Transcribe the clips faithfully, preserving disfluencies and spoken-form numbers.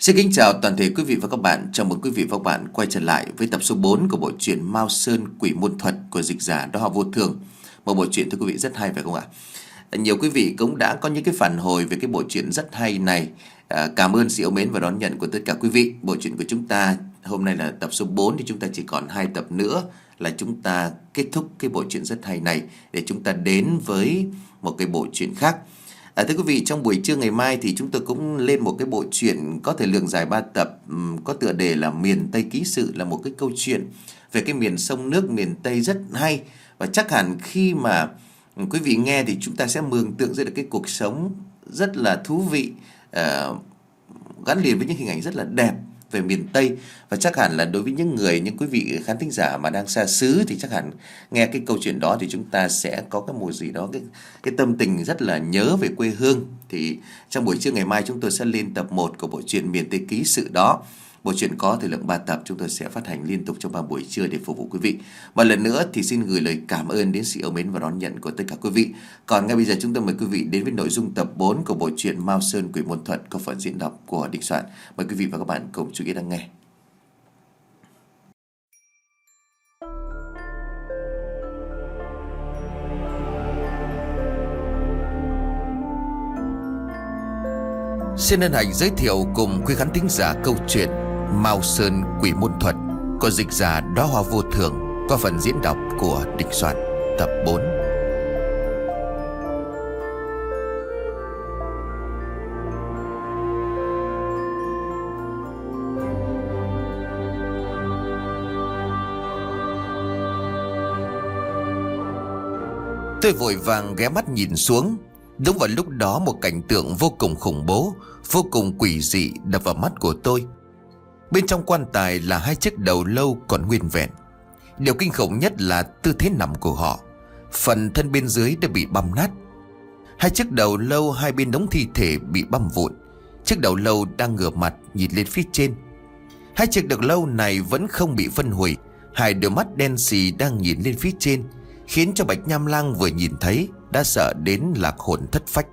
Xin kính chào toàn thể quý vị và các bạn. Chào mừng quý vị và các bạn quay trở lại với tập số bốn của bộ truyện Mao Sơn Quỷ Môn Thuật của dịch giả Đó Họ Vô Thường. Một bộ truyện thưa quý vị rất hay phải không ạ? Nhiều quý vị cũng đã có những cái phản hồi về cái bộ truyện rất hay này. À, cảm ơn sự yêu mến và đón nhận của tất cả quý vị. Bộ truyện của chúng ta hôm nay là tập số bốn, thì chúng ta chỉ còn hai tập nữa là chúng ta kết thúc cái bộ truyện rất hay này để chúng ta đến với một cái bộ truyện khác. À, thưa quý vị, trong buổi trưa ngày mai thì chúng tôi cũng lên một cái bộ truyện có thời lượng dài ba tập, um, có tựa đề là Miền Tây Ký Sự, là một cái câu chuyện về cái miền sông nước miền Tây rất hay. Và chắc hẳn khi mà um, quý vị nghe thì chúng ta sẽ mường tượng ra được cái cuộc sống rất là thú vị, uh, gắn liền với những hình ảnh rất là đẹp về miền Tây. Và chắc hẳn là đối với những người, những quý vị khán thính giả mà đang xa xứ thì chắc hẳn nghe cái câu chuyện đó thì chúng ta sẽ có cái một gì đó, cái, cái tâm tình rất là nhớ về quê hương. Thì trong buổi trưa ngày mai chúng tôi sẽ lên tập một của bộ truyện Miền Tây Ký Sự đó. Bộ truyện có thời lượng ba tập, chúng tôi sẽ phát hành liên tục trong ba buổi trưa để phục vụ quý vị. Một lần nữa thì xin gửi lời cảm ơn đến sự yêu mến và đón nhận của tất cả quý vị. Còn ngay bây giờ chúng tôi mời quý vị đến với nội dung tập bốn của bộ truyện Mao Sơn Quỷ Môn Thuật có phần diễn đọc của Đình Soạn. Mời quý vị và các bạn cùng chú ý lắng nghe. Xin hân hạnh giới thiệu cùng quý khán thính giả câu chuyện Mao Sơn Quỷ Môn Thuật của dịch giả Đó Họ Vô Thường qua phần diễn đọc của Đình Soạn, tập bốn. Tôi vội vàng ghé mắt nhìn xuống. Đúng vào lúc đó một cảnh tượng vô cùng khủng bố, vô cùng quỷ dị đập vào mắt của tôi. Bên trong quan tài là hai chiếc đầu lâu còn nguyên vẹn. Điều kinh khủng nhất là tư thế nằm của họ. Phần thân bên dưới đã bị băm nát. Hai chiếc đầu lâu hai bên đống thi thể bị băm vụn. Chiếc đầu lâu đang ngửa mặt nhìn lên phía trên. Hai chiếc đầu lâu này vẫn không bị phân hủy. Hai đôi mắt đen xì đang nhìn lên phía trên, khiến cho Bạch Nham Lang vừa nhìn thấy đã sợ đến lạc hồn thất phách.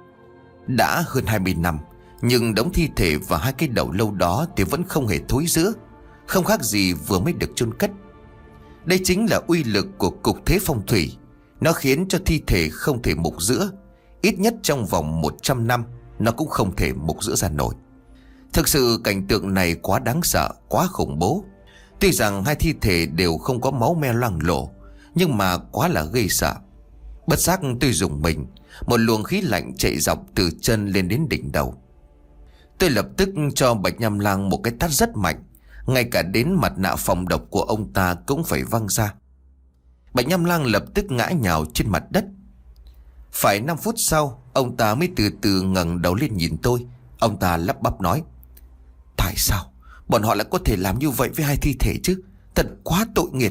Đã hơn hai mươi năm, nhưng đống thi thể và hai cái đầu lâu đó thì vẫn không hề thối rữa, không khác gì vừa mới được chôn cất. Đây chính là uy lực của cục thế phong thủy. Nó khiến cho thi thể không thể mục rữa. Ít nhất trong vòng một trăm năm nó cũng không thể mục rữa ra nổi. Thực sự cảnh tượng này quá đáng sợ, quá khủng bố. Tuy rằng hai thi thể đều không có máu me loang lổ, nhưng mà quá là gây sợ. Bất giác tôi rùng mình. Một luồng khí lạnh chạy dọc từ chân lên đến đỉnh đầu. Tôi lập tức cho Bạch Nham Lang một cái tát rất mạnh. Ngay cả đến mặt nạ phòng độc của ông ta cũng phải văng ra. Bạch Nham Lang lập tức ngã nhào trên mặt đất. Phải năm phút sau, ông ta mới từ từ ngẩng đầu lên nhìn tôi. Ông ta lắp bắp nói: tại sao bọn họ lại có thể làm như vậy với hai thi thể chứ? Thật quá tội nghiệp.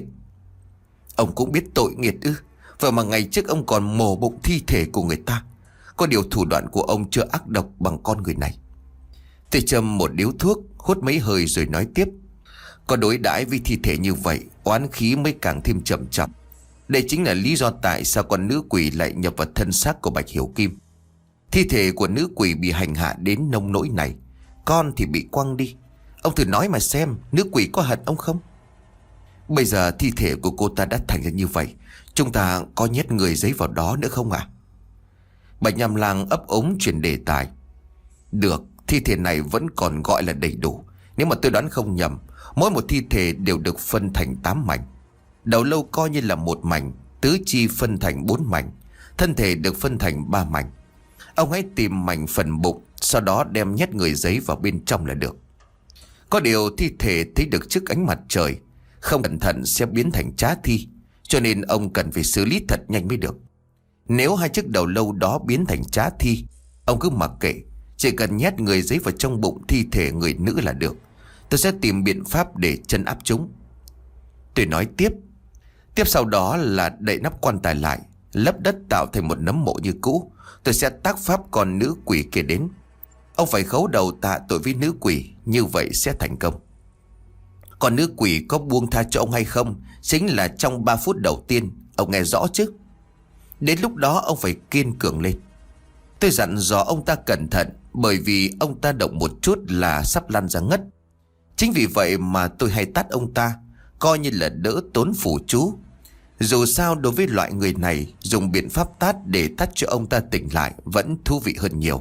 Ông cũng biết tội nghiệp ư? Vậy mà ngày trước ông còn mổ bụng thi thể của người ta. Có điều thủ đoạn của ông chưa ác độc bằng con người này. Tôi châm một điếu thuốc, hút mấy hơi rồi nói tiếp: có đối đãi với thi thể như vậy, oán khí mới càng thêm trầm trọng. Đây chính là lý do tại sao con nữ quỷ lại nhập vào thân xác của Bạch Hiểu Kim. Thi thể của nữ quỷ bị hành hạ đến nông nỗi này, con thì bị quăng đi. Ông thử nói mà xem, nữ quỷ có hận ông không? Bây giờ thi thể của cô ta đã thành ra như vậy, chúng ta có nhét người giấy vào đó nữa không ạ? À? Bạch Nham Lang ấp ống chuyển đề tài: được, thi thể này vẫn còn gọi là đầy đủ. Nếu mà tôi đoán không nhầm, mỗi một thi thể đều được phân thành tám mảnh. Đầu lâu coi như là một mảnh, tứ chi phân thành bốn mảnh, thân thể được phân thành ba mảnh. Ông hãy tìm mảnh phần bụng, sau đó đem nhét người giấy vào bên trong là được. Có điều thi thể thấy được trước ánh mặt trời, không cẩn thận sẽ biến thành trá thi, cho nên ông cần phải xử lý thật nhanh mới được. Nếu hai chiếc đầu lâu đó biến thành trá thi, ông cứ mặc kệ, chỉ cần nhét người giấy vào trong bụng thi thể người nữ là được. Tôi sẽ tìm biện pháp để trấn áp chúng. Tôi nói tiếp. Tiếp sau đó là đậy nắp quan tài lại, lấp đất tạo thành một nấm mộ như cũ. Tôi sẽ tác pháp con nữ quỷ kia đến. Ông phải khấu đầu tạ tội với nữ quỷ, như vậy sẽ thành công. Còn nữ quỷ có buông tha cho ông hay không chính là trong ba phút đầu tiên. Ông nghe rõ chứ? Đến lúc đó ông phải kiên cường lên. Tôi dặn dò ông ta cẩn thận, bởi vì ông ta động một chút là sắp lăn ra ngất. Chính vì vậy mà tôi hay tát ông ta, coi như là đỡ tốn phù chú. Dù sao đối với loại người này, dùng biện pháp tát để tát cho ông ta tỉnh lại vẫn thú vị hơn nhiều.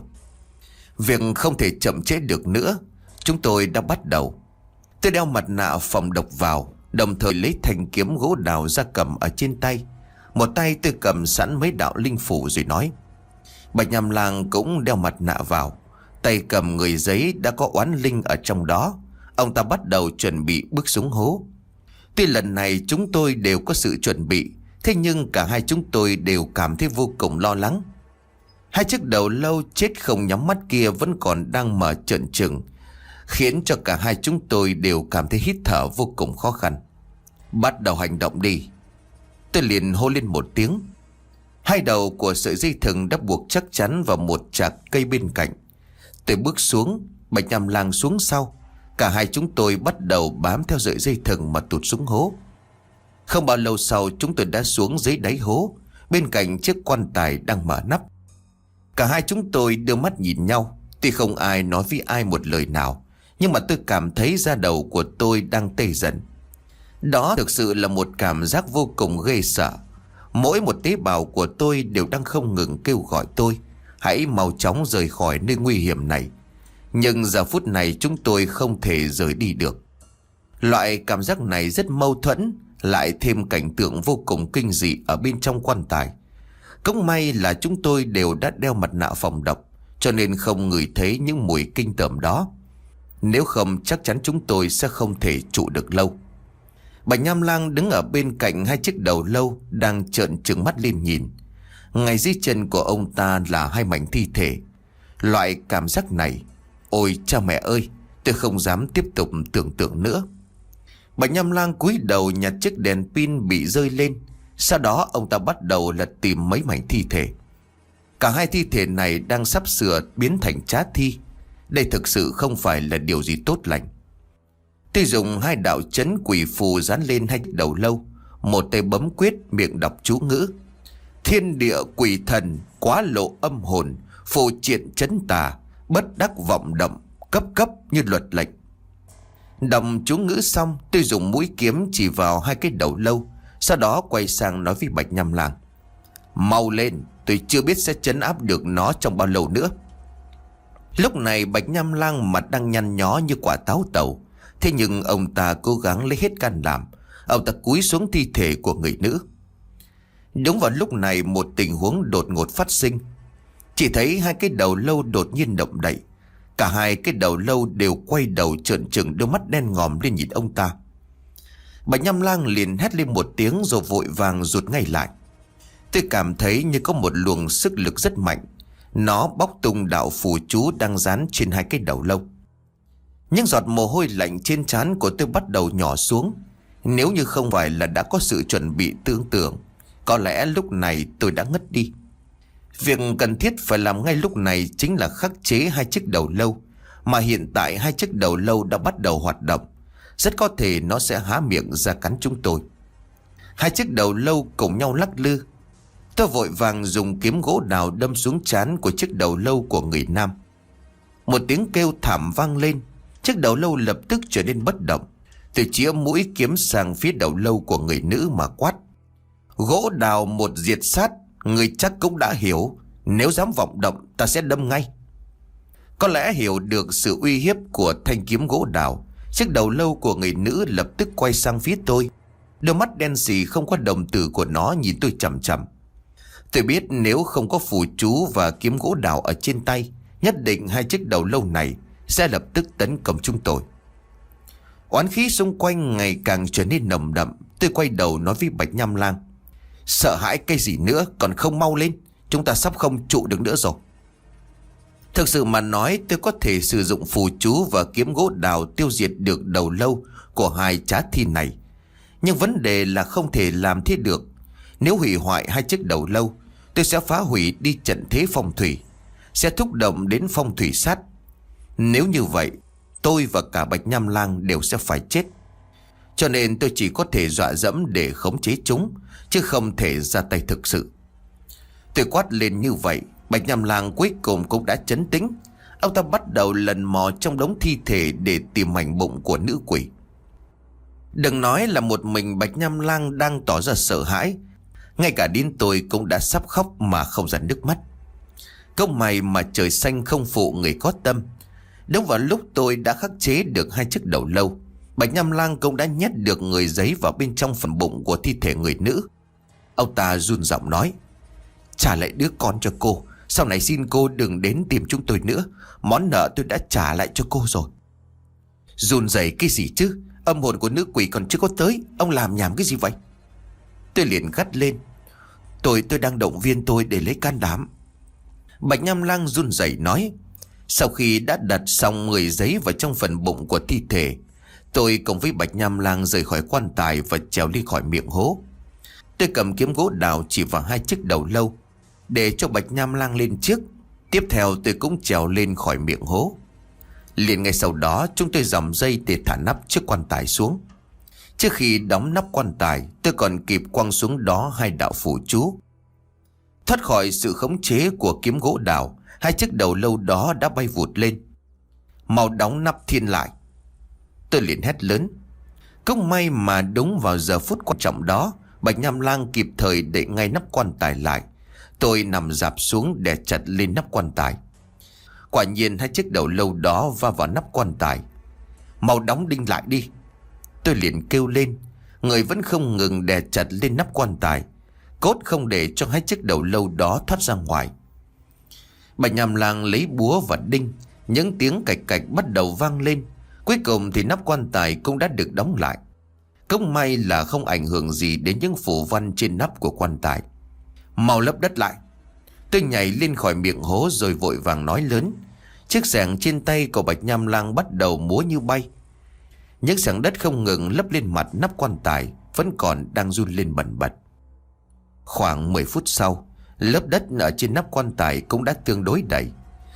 Việc không thể chậm trễ được nữa, chúng tôi đã bắt đầu. Tôi đeo mặt nạ phòng độc vào, đồng thời lấy thanh kiếm gỗ đào ra cầm ở trên tay. Một tay tôi cầm sẵn mấy đạo linh phủ rồi nói. Bạch Nham Lang cũng đeo mặt nạ vào, tay cầm người giấy đã có oán linh ở trong đó. Ông ta bắt đầu chuẩn bị bước xuống hố. Tuy lần này chúng tôi đều có sự chuẩn bị, thế nhưng cả hai chúng tôi đều cảm thấy vô cùng lo lắng. Hai chiếc đầu lâu chết không nhắm mắt kia vẫn còn đang mở trợn trừng, khiến cho cả hai chúng tôi đều cảm thấy hít thở vô cùng khó khăn. Bắt đầu hành động đi. Tôi liền hô lên một tiếng. Hai đầu của sợi dây thừng đã buộc chắc chắn vào một chạc cây bên cạnh. Tôi bước xuống, Bạch Nham Lang xuống sau. Cả hai chúng tôi bắt đầu bám theo sợi dây thừng mà tụt xuống hố. Không bao lâu sau chúng tôi đã xuống dưới đáy hố, bên cạnh chiếc quan tài đang mở nắp. Cả hai chúng tôi đưa mắt nhìn nhau. Tuy không ai nói với ai một lời nào, nhưng mà tôi cảm thấy da đầu của tôi đang tê dần. Đó thực sự là một cảm giác vô cùng ghê sợ. Mỗi một tế bào của tôi đều đang không ngừng kêu gọi tôi hãy mau chóng rời khỏi nơi nguy hiểm này. Nhưng giờ phút này chúng tôi không thể rời đi được. Loại cảm giác này rất mâu thuẫn, lại thêm cảnh tượng vô cùng kinh dị ở bên trong quan tài. Cũng may là chúng tôi đều đã đeo mặt nạ phòng độc, cho nên không ngửi thấy những mùi kinh tởm đó. Nếu không chắc chắn chúng tôi sẽ không thể trụ được lâu. Bạch Nham Lang đứng ở bên cạnh hai chiếc đầu lâu đang trợn trừng mắt lên nhìn. Ngay dưới chân của ông ta là hai mảnh thi thể. Loại cảm giác này, ôi cha mẹ ơi, tôi không dám tiếp tục tưởng tượng nữa. Bạch Nham Lang cúi đầu nhặt chiếc đèn pin bị rơi lên. Sau đó ông ta bắt đầu lật tìm mấy mảnh thi thể. Cả hai thi thể này đang sắp sửa biến thành trá thi. Đây thực sự không phải là điều gì tốt lành. Tôi dùng hai đạo chấn quỷ phù dán lên hai đầu lâu, một tay bấm quyết miệng đọc chú ngữ. Thiên địa quỷ thần quá lộ âm hồn, phù triện chấn tà, bất đắc vọng động, cấp cấp như luật lệnh. Đọc chú ngữ xong, tôi dùng mũi kiếm chỉ vào hai cái đầu lâu, sau đó quay sang nói với Bạch Nham Lang. Mau lên, tôi chưa biết sẽ trấn áp được nó trong bao lâu nữa. Lúc này Bạch Nham Lang mặt đang nhăn nhó như quả táo tàu. Thế nhưng ông ta cố gắng lấy hết can đảm. Ông ta cúi xuống thi thể của người nữ. Đúng vào lúc này một tình huống đột ngột phát sinh. Chỉ thấy hai cái đầu lâu đột nhiên động đậy. Cả hai cái đầu lâu đều quay đầu trợn trừng, đôi mắt đen ngòm lên nhìn ông ta. Bạch Nham Lang liền hét lên một tiếng rồi vội vàng rụt ngay lại. Tôi cảm thấy như có một luồng sức lực rất mạnh. Nó bóc tung đạo phù chú đang dán trên hai cái đầu lâu. Những giọt mồ hôi lạnh trên trán của tôi bắt đầu nhỏ xuống. Nếu như không phải là đã có sự chuẩn bị tưởng tượng, có lẽ lúc này tôi đã ngất đi. Việc cần thiết phải làm ngay lúc này chính là khắc chế hai chiếc đầu lâu. Mà hiện tại hai chiếc đầu lâu đã bắt đầu hoạt động. Rất có thể nó sẽ há miệng ra cắn chúng tôi. Hai chiếc đầu lâu cùng nhau lắc lư. Tôi vội vàng dùng kiếm gỗ đào đâm xuống trán của chiếc đầu lâu của người nam. Một tiếng kêu thảm vang lên. Chiếc đầu lâu lập tức trở nên bất động. Tôi chĩa mũi kiếm sang phía đầu lâu của người nữ mà quát. Gỗ đào một diệt sát, người chắc cũng đã hiểu. Nếu dám vọng động ta sẽ đâm ngay. Có lẽ hiểu được sự uy hiếp của thanh kiếm gỗ đào, chiếc đầu lâu của người nữ lập tức quay sang phía tôi. Đôi mắt đen sì không có đồng tử của nó nhìn tôi chằm chằm. Tôi biết nếu không có phù chú và kiếm gỗ đào ở trên tay, nhất định hai chiếc đầu lâu này sẽ lập tức tấn công chúng tôi. Oán khí xung quanh ngày càng trở nên nồng đậm. Tôi quay đầu nói với Bạch Nham Lang. Sợ hãi cái gì nữa, còn không mau lên. Chúng ta sắp không trụ được nữa rồi. Thực sự mà nói, tôi có thể sử dụng phù chú và kiếm gỗ đào tiêu diệt được đầu lâu của hai trá thi này. Nhưng vấn đề là không thể làm thế được. Nếu hủy hoại hai chiếc đầu lâu, tôi sẽ phá hủy đi trận thế phong thủy, sẽ thúc động đến phong thủy sát. Nếu như vậy, tôi và cả Bạch Nham Lang đều sẽ phải chết. Cho nên tôi chỉ có thể dọa dẫm để khống chế chúng, chứ không thể ra tay thực sự. Tôi quát lên như vậy, Bạch Nham Lang cuối cùng cũng đã trấn tĩnh. Ông ta bắt đầu lần mò trong đống thi thể để tìm mảnh bụng của nữ quỷ. Đừng nói là một mình Bạch Nham Lang đang tỏ ra sợ hãi, ngay cả đến tôi cũng đã sắp khóc mà không ra nước mắt. Câu mày mà trời xanh không phụ người có tâm. Đúng vào lúc tôi đã khắc chế được hai chiếc đầu lâu, Bạch Nham Lang cũng đã nhét được người giấy vào bên trong phần bụng của thi thể người nữ. Ông ta run giọng nói: "Trả lại đứa con cho cô. Sau này xin cô đừng đến tìm chúng tôi nữa. Món nợ tôi đã trả lại cho cô rồi." Run rẩy cái gì chứ? Âm hồn của nữ quỷ còn chưa có tới, ông làm nhảm cái gì vậy? Tôi liền gắt lên: Tôi tôi đang động viên tôi để lấy can đảm. Bạch Nham Lang run rẩy nói: Sau khi đã đặt xong người giấy vào trong phần bụng của thi thể, tôi cùng với Bạch Nham Lang rời khỏi quan tài và trèo đi khỏi miệng hố. Tôi cầm kiếm gỗ đào chỉ vào hai chiếc đầu lâu, để cho Bạch Nham Lang lên trước. Tiếp theo tôi cũng trèo lên khỏi miệng hố. Liền ngay sau đó chúng tôi dòng dây để thả nắp chiếc quan tài xuống. Trước khi đóng nắp quan tài, tôi còn kịp quăng xuống đó hai đạo phù chú. Thoát khỏi sự khống chế của kiếm gỗ đào, hai chiếc đầu lâu đó đã bay vụt lên. Mau đóng nắp thiên lại, tôi liền hét lớn. Cũng may mà đúng vào giờ phút quan trọng đó, Bạch Nham Lang kịp thời đậy ngay nắp quan tài lại. Tôi nằm dạp xuống đè chặt lên nắp quan tài. Quả nhiên hai chiếc đầu lâu đó va vào nắp quan tài. Mau đóng đinh lại đi, tôi liền kêu lên. Người vẫn không ngừng đè chặt lên nắp quan tài, cốt không để cho hai chiếc đầu lâu đó thoát ra ngoài. Bạch Nham Lang lấy búa và đinh. Những tiếng cạch cạch bắt đầu vang lên. Cuối cùng thì nắp quan tài cũng đã được đóng lại. Cũng may là không ảnh hưởng gì đến những phù văn trên nắp của quan tài. Mau lấp đất lại, tôi nhảy lên khỏi miệng hố rồi vội vàng nói lớn. Chiếc xẻng trên tay của Bạch Nham Lang bắt đầu múa như bay. Những xẻng đất không ngừng lấp lên mặt nắp quan tài, vẫn còn đang run lên bần bật. Khoảng mười phút sau, lớp đất ở trên nắp quan tài cũng đã tương đối đầy.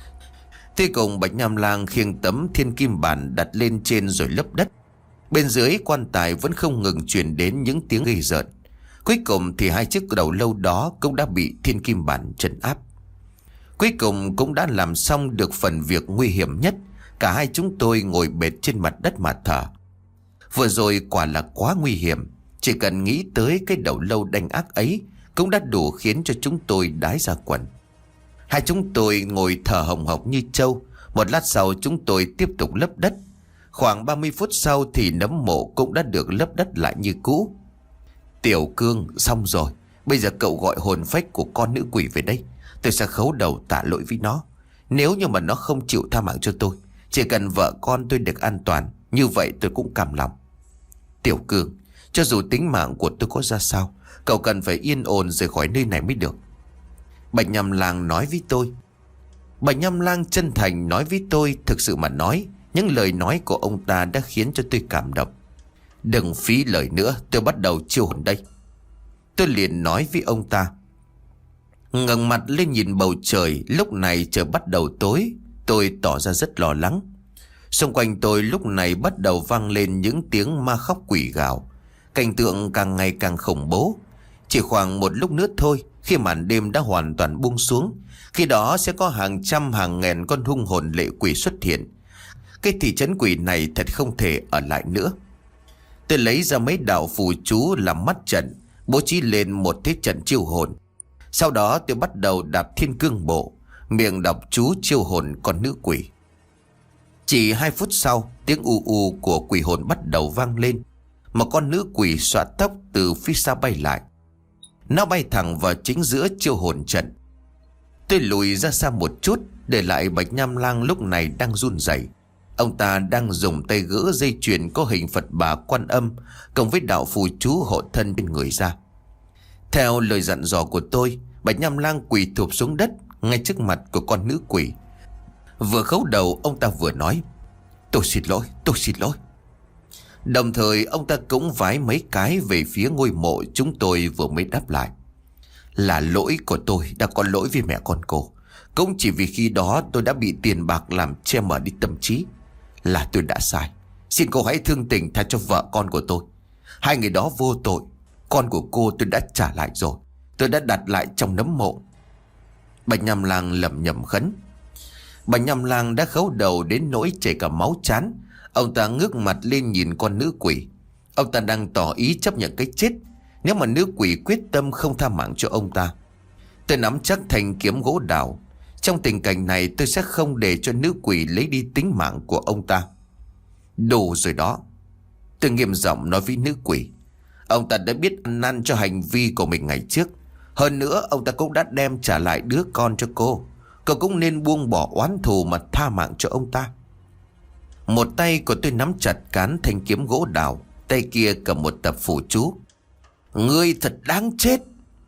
Tôi cùng Bạch Nham Lang khiêng tấm thiên kim bản đặt lên trên rồi lấp đất. Bên dưới quan tài vẫn không ngừng truyền đến những tiếng ghê rợn. Cuối cùng thì hai chiếc đầu lâu đó cũng đã bị thiên kim bản trấn áp. Cuối cùng cũng đã làm xong được phần việc nguy hiểm nhất. Cả hai chúng tôi ngồi bệt trên mặt đất mà thở. Vừa rồi quả là quá nguy hiểm. Chỉ cần nghĩ tới cái đầu lâu đanh ác ấy cũng đã đủ khiến cho chúng tôi đái ra quần. Hai chúng tôi ngồi thở hồng hộc như trâu. Một lát sau chúng tôi tiếp tục lấp đất. Khoảng ba mươi phút sau thì nấm mộ cũng đã được lấp đất lại như cũ. Tiểu Cương, xong rồi. Bây giờ cậu gọi hồn phách của con nữ quỷ về đây. Tôi sẽ khấu đầu tạ lỗi với nó. Nếu như mà nó không chịu tha mạng cho tôi, chỉ cần vợ con tôi được an toàn, như vậy tôi cũng cam lòng. Tiểu Cương, cho dù tính mạng của tôi có ra sao, cậu cần phải yên ổn rời khỏi nơi này mới được. Bạch Nham Lang nói với tôi. Bạch Nham Lang chân thành nói với tôi. Thực sự mà nói, những lời nói của ông ta đã khiến cho tôi cảm động. Đừng phí lời nữa, tôi bắt đầu chiêu hồn đây. Tôi liền nói với ông ta. Ngẩng mặt lên nhìn bầu trời. Lúc này trời bắt đầu tối. Tôi tỏ ra rất lo lắng. Xung quanh tôi lúc này bắt đầu vang lên những tiếng ma khóc quỷ gào. Cảnh tượng càng ngày càng khủng bố. Chỉ khoảng một lúc nữa thôi, khi màn đêm đã hoàn toàn buông xuống, khi đó sẽ có hàng trăm hàng ngàn con hung hồn lệ quỷ xuất hiện. Cái thị trấn quỷ này thật không thể ở lại nữa. Tôi lấy ra mấy đạo phù chú làm mắt trận, bố trí lên một thế trận chiêu hồn. Sau đó tôi bắt đầu đạp thiên cương bộ, miệng đọc chú chiêu hồn con nữ quỷ. Chỉ hai phút sau, tiếng u u của quỷ hồn bắt đầu vang lên. Một con nữ quỷ xõa tóc từ phía xa bay lại. Nó bay thẳng vào chính giữa chiêu hồn trận. Tôi lùi ra xa một chút, để lại Bạch Nham Lang lúc này đang run rẩy. Ông ta đang dùng tay gỡ dây chuyền có hình Phật Bà Quan Âm cộng với đạo phù chú hộ thân bên người ra. Theo lời dặn dò của tôi, Bạch Nham Lang quỳ thụp xuống đất ngay trước mặt của con nữ quỷ. Vừa khấu đầu, ông ta vừa nói: Tôi xin lỗi, tôi xin lỗi. Đồng thời ông ta cũng vái mấy cái về phía ngôi mộ chúng tôi vừa mới đáp lại. Là lỗi của tôi, đã có lỗi với mẹ con cô. Cũng chỉ vì khi đó tôi đã bị tiền bạc làm che mờ đi tâm trí. Là tôi đã sai. Xin cô hãy thương tình tha cho vợ con của tôi. Hai người đó vô tội. Con của cô tôi đã trả lại rồi. Tôi đã đặt lại trong nấm mộ. Bạch Nham Lang lẩm nhẩm khấn. Bà Nhằm Lang đã khấu đầu đến nỗi chảy cả máu chán. Ông ta ngước mặt lên nhìn con nữ quỷ. Ông ta đang tỏ ý chấp nhận cái chết nếu mà nữ quỷ quyết tâm không tha mạng cho ông ta. Tôi nắm chắc thanh kiếm gỗ đào. Trong tình cảnh này tôi sẽ không để cho nữ quỷ lấy đi tính mạng của ông ta. Đủ rồi đó. Tôi nghiêm giọng nói với nữ quỷ. Ông ta đã biết ăn năn cho hành vi của mình ngày trước. Hơn nữa ông ta cũng đã đem trả lại đứa con cho cô. Cô cũng nên buông bỏ oán thù mà tha mạng cho ông ta. Một tay của tôi nắm chặt cán thanh kiếm gỗ đào, tay kia cầm một tập phù chú. Ngươi thật đáng chết.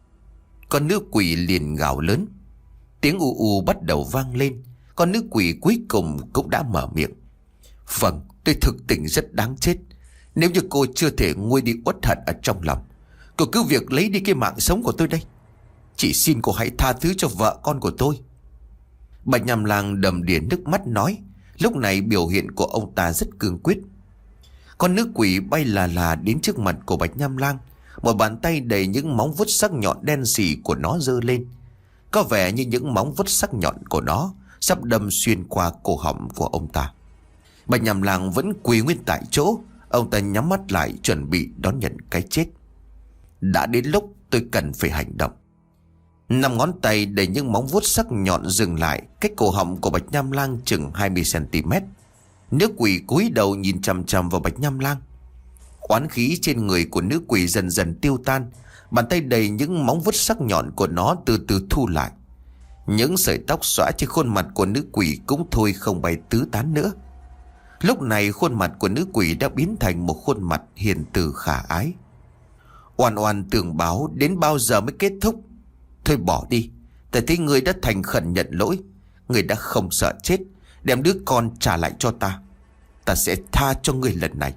Con nữ quỷ liền gào lớn. Tiếng u u bắt đầu vang lên. Con nữ quỷ cuối cùng cũng đã mở miệng. Vâng, tôi thực tình rất đáng chết. Nếu như cô chưa thể nguôi đi uất hận ở trong lòng, cô cứ việc lấy đi cái mạng sống của tôi đây. Chỉ xin cô hãy tha thứ cho vợ con của tôi. Bà Nhằm Lang đầm đìa nước mắt nói. Lúc này biểu hiện của ông ta rất cương quyết. Con nữ quỷ bay là là đến trước mặt của Bạch Nhằm Lang. Một bàn tay đầy những móng vuốt sắc nhọn đen sì của nó giơ lên. Có vẻ như những móng vuốt sắc nhọn của nó sắp đâm xuyên qua cổ họng của ông ta. Bạch Nhằm Lang vẫn quỳ nguyên tại chỗ. Ông ta nhắm mắt lại chuẩn bị đón nhận cái chết. Đã đến lúc tôi cần phải hành động. Năm ngón tay đầy những móng vuốt sắc nhọn dừng lại cách cổ họng của Bạch Nhằm Lang chừng hai mươi xăng-ti-mét. Nữ quỷ cúi đầu nhìn chằm chằm vào Bạch Nhằm Lang. Oán khí trên người của nữ quỷ dần dần tiêu tan. Bàn tay đầy những móng vuốt sắc nhọn của nó từ từ thu lại. Những sợi tóc xõa trên khuôn mặt của nữ quỷ cũng thôi không bay tứ tán nữa. Lúc này khuôn mặt của nữ quỷ đã biến thành một khuôn mặt hiền từ khả ái. Oan oan tường báo đến bao giờ mới kết thúc? Thôi bỏ đi. Ta thấy ngươi đã thành khẩn nhận lỗi. Ngươi đã không sợ chết. Đem đứa con trả lại cho ta. Ta sẽ tha cho ngươi lần này.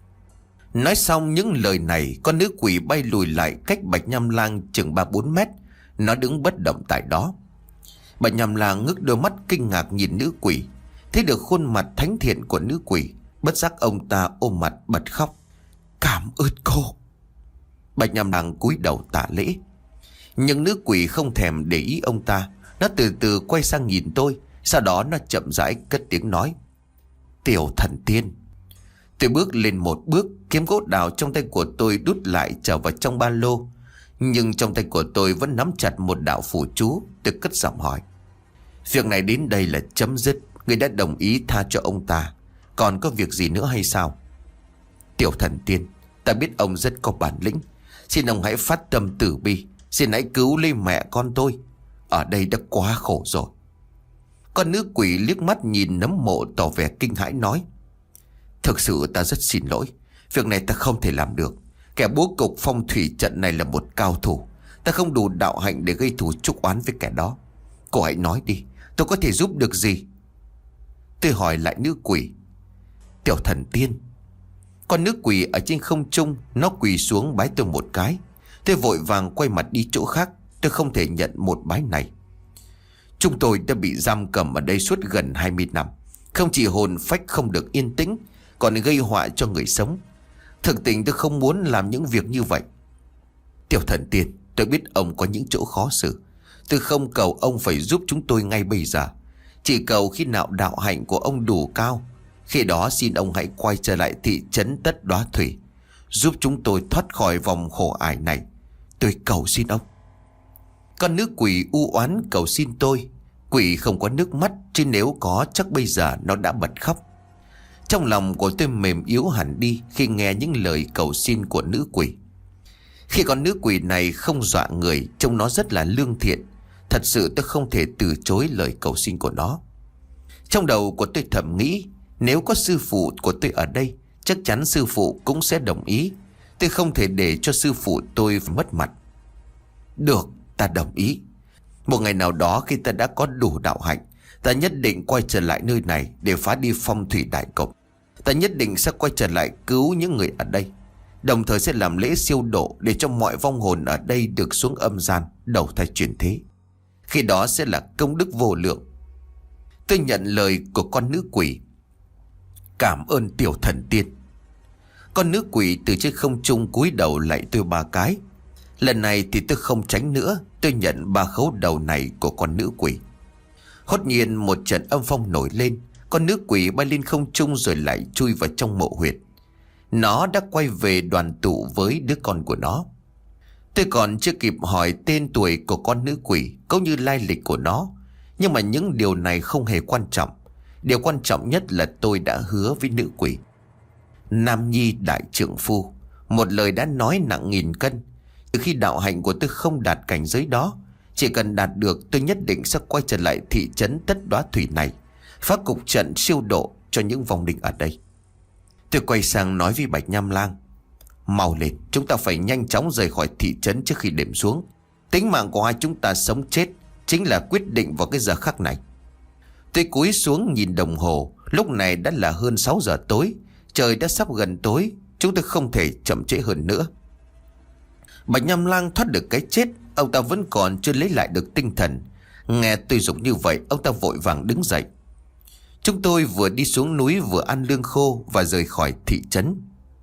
Nói xong những lời này, con nữ quỷ bay lùi lại cách Bạch Nhằm Lang chừng ba bốn mét. Nó đứng bất động tại đó. Bạch Nhằm Lang ngước đôi mắt kinh ngạc nhìn nữ quỷ. Thấy được khuôn mặt thánh thiện của nữ quỷ, bất giác ông ta ôm mặt bật khóc. Cảm ơn cô. Bạch Nhằm Lang cúi đầu tạ lễ. Nhưng nữ quỷ không thèm để ý ông ta. Nó từ từ quay sang nhìn tôi. Sau đó nó chậm rãi cất tiếng nói. Tiểu thần tiên. Tôi bước lên một bước. Kiếm gỗ đào trong tay của tôi đút lại trở vào trong ba lô. Nhưng trong tay của tôi vẫn nắm chặt một đạo phù chú. Tôi cất giọng hỏi. Việc này đến đây là chấm dứt. Người đã đồng ý tha cho ông ta. Còn có việc gì nữa hay sao? Tiểu thần tiên, ta biết ông rất có bản lĩnh. Xin ông hãy phát tâm từ bi. Xin hãy cứu lấy mẹ con tôi. Ở đây đã quá khổ rồi. Con nữ quỷ liếc mắt nhìn nấm mộ tỏ vẻ kinh hãi nói. Thực sự ta rất xin lỗi. Việc này ta không thể làm được. Kẻ bố cục phong thủy trận này là một cao thủ. Ta không đủ đạo hạnh để gây thù chuốc oán với kẻ đó. Cô hãy nói đi, tôi có thể giúp được gì? Tôi hỏi lại nữ quỷ. Tiểu thần tiên. Con nữ quỷ ở trên không trung, nó quỳ xuống bái tôi một cái. Tôi vội vàng quay mặt đi chỗ khác. Tôi không thể nhận một bái này. Chúng tôi đã bị giam cầm ở đây suốt gần hai mươi năm. Không chỉ hồn phách không được yên tĩnh, còn gây họa cho người sống. Thực tình tôi không muốn làm những việc như vậy. Tiểu thần tiên, tôi biết ông có những chỗ khó xử. Tôi không cầu ông phải giúp chúng tôi ngay bây giờ. Chỉ cầu khi nào đạo hạnh của ông đủ cao, khi đó xin ông hãy quay trở lại thị trấn Tất Đóa Thủy, giúp chúng tôi thoát khỏi vòng khổ ải này. Tôi cầu xin ông. Con nữ quỷ u oán cầu xin tôi. Quỷ không có nước mắt, chứ nếu có chắc bây giờ nó đã bật khóc. Trong lòng của tôi mềm yếu hẳn đi khi nghe những lời cầu xin của nữ quỷ. Khi con nữ quỷ này không dọa người, trông nó rất là lương thiện. Thật sự tôi không thể từ chối lời cầu xin của nó. Trong đầu của tôi thầm nghĩ, nếu có sư phụ của tôi ở đây, chắc chắn sư phụ cũng sẽ đồng ý. Tôi không thể để cho sư phụ tôi mất mặt. Được, ta đồng ý. Một ngày nào đó khi ta đã có đủ đạo hạnh, ta nhất định quay trở lại nơi này để phá đi phong thủy đại cục. Ta nhất định sẽ quay trở lại cứu những người ở đây, đồng thời sẽ làm lễ siêu độ để cho mọi vong hồn ở đây được xuống âm gian, đầu thai chuyển thế. Khi đó sẽ là công đức vô lượng. Tôi nhận lời của con nữ quỷ. Cảm ơn tiểu thần tiên. Con nữ quỷ từ trên không trung cúi đầu lại tôi ba cái. Lần này thì tôi không tránh nữa. Tôi nhận ba khấu đầu này của con nữ quỷ. Hốt nhiên một trận âm phong nổi lên. Con nữ quỷ bay lên không trung rồi lại chui vào trong mộ huyệt. Nó đã quay về đoàn tụ với đứa con của nó. Tôi còn chưa kịp hỏi tên tuổi của con nữ quỷ cũng như lai lịch của nó. Nhưng mà những điều này không hề quan trọng. Điều quan trọng nhất là tôi đã hứa với nữ quỷ. Nam nhi đại trượng phu, một lời đã nói nặng nghìn cân. Từ khi đạo hạnh của tôi không đạt cảnh giới đó, chỉ cần đạt được tôi nhất định sẽ quay trở lại thị trấn Tất Đóa Thủy này, phá cục trận siêu độ cho những vong linh ở đây. Tôi quay sang nói với Bạch Nham Lang: mau lên, chúng ta phải nhanh chóng rời khỏi thị trấn trước khi đêm xuống. Tính mạng của hai chúng ta sống chết chính là quyết định vào cái giờ khắc này. Tôi cúi xuống nhìn đồng hồ. Lúc này đã là hơn sáu giờ tối. Trời đã sắp gần tối. Chúng tôi không thể chậm trễ hơn nữa. Bạch Nham Lang thoát được cái chết, ông ta vẫn còn chưa lấy lại được tinh thần. Nghe tôi dục như vậy, ông ta vội vàng đứng dậy. Chúng tôi vừa đi xuống núi vừa ăn lương khô và rời khỏi thị trấn.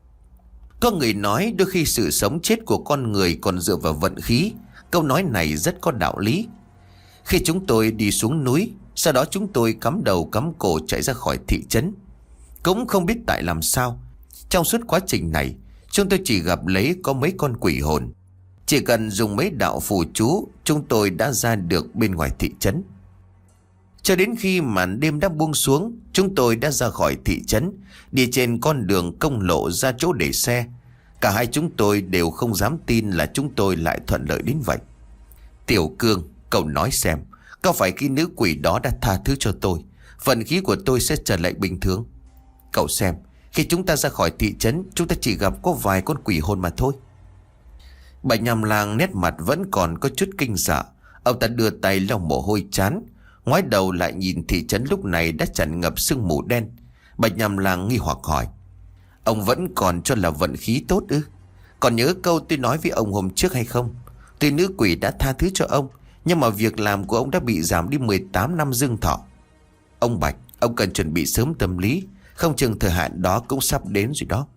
Có người nói đôi khi sự sống chết của con người còn dựa vào vận khí. Câu nói này rất có đạo lý. Khi chúng tôi đi xuống núi, sau đó chúng tôi cắm đầu cắm cổ chạy ra khỏi thị trấn. Cũng không biết tại làm sao, trong suốt quá trình này chúng tôi chỉ gặp lấy có mấy con quỷ hồn. Chỉ cần dùng mấy đạo phù chú, chúng tôi đã ra được bên ngoài thị trấn. Cho đến khi màn đêm đã buông xuống, chúng tôi đã ra khỏi thị trấn, đi trên con đường công lộ ra chỗ để xe. Cả hai chúng tôi đều không dám tin là chúng tôi lại thuận lợi đến vậy. Tiểu Cương, cậu nói xem, có phải khi nữ quỷ đó đã tha thứ cho tôi, vận khí của tôi sẽ trở lại bình thường? Cậu xem, khi chúng ta ra khỏi thị trấn, chúng ta chỉ gặp có vài con quỷ hồn mà thôi. Bạch Nham Lang nét mặt vẫn còn có chút kinh sợ. Ông ta đưa tay lau mồ hôi chán, ngoái đầu lại nhìn thị trấn lúc này đã tràn ngập sương mù đen. Bạch Nham Lang nghi hoặc hỏi: ông vẫn còn cho là vận khí tốt ư? Còn nhớ câu tôi nói với ông hôm trước hay không? Tuy nữ quỷ đã tha thứ cho ông, nhưng mà việc làm của ông đã bị giảm đi mười tám năm dương thọ. Ông Bạch, ông cần chuẩn bị sớm tâm lý, không chừng thời hạn đó cũng sắp đến rồi đó.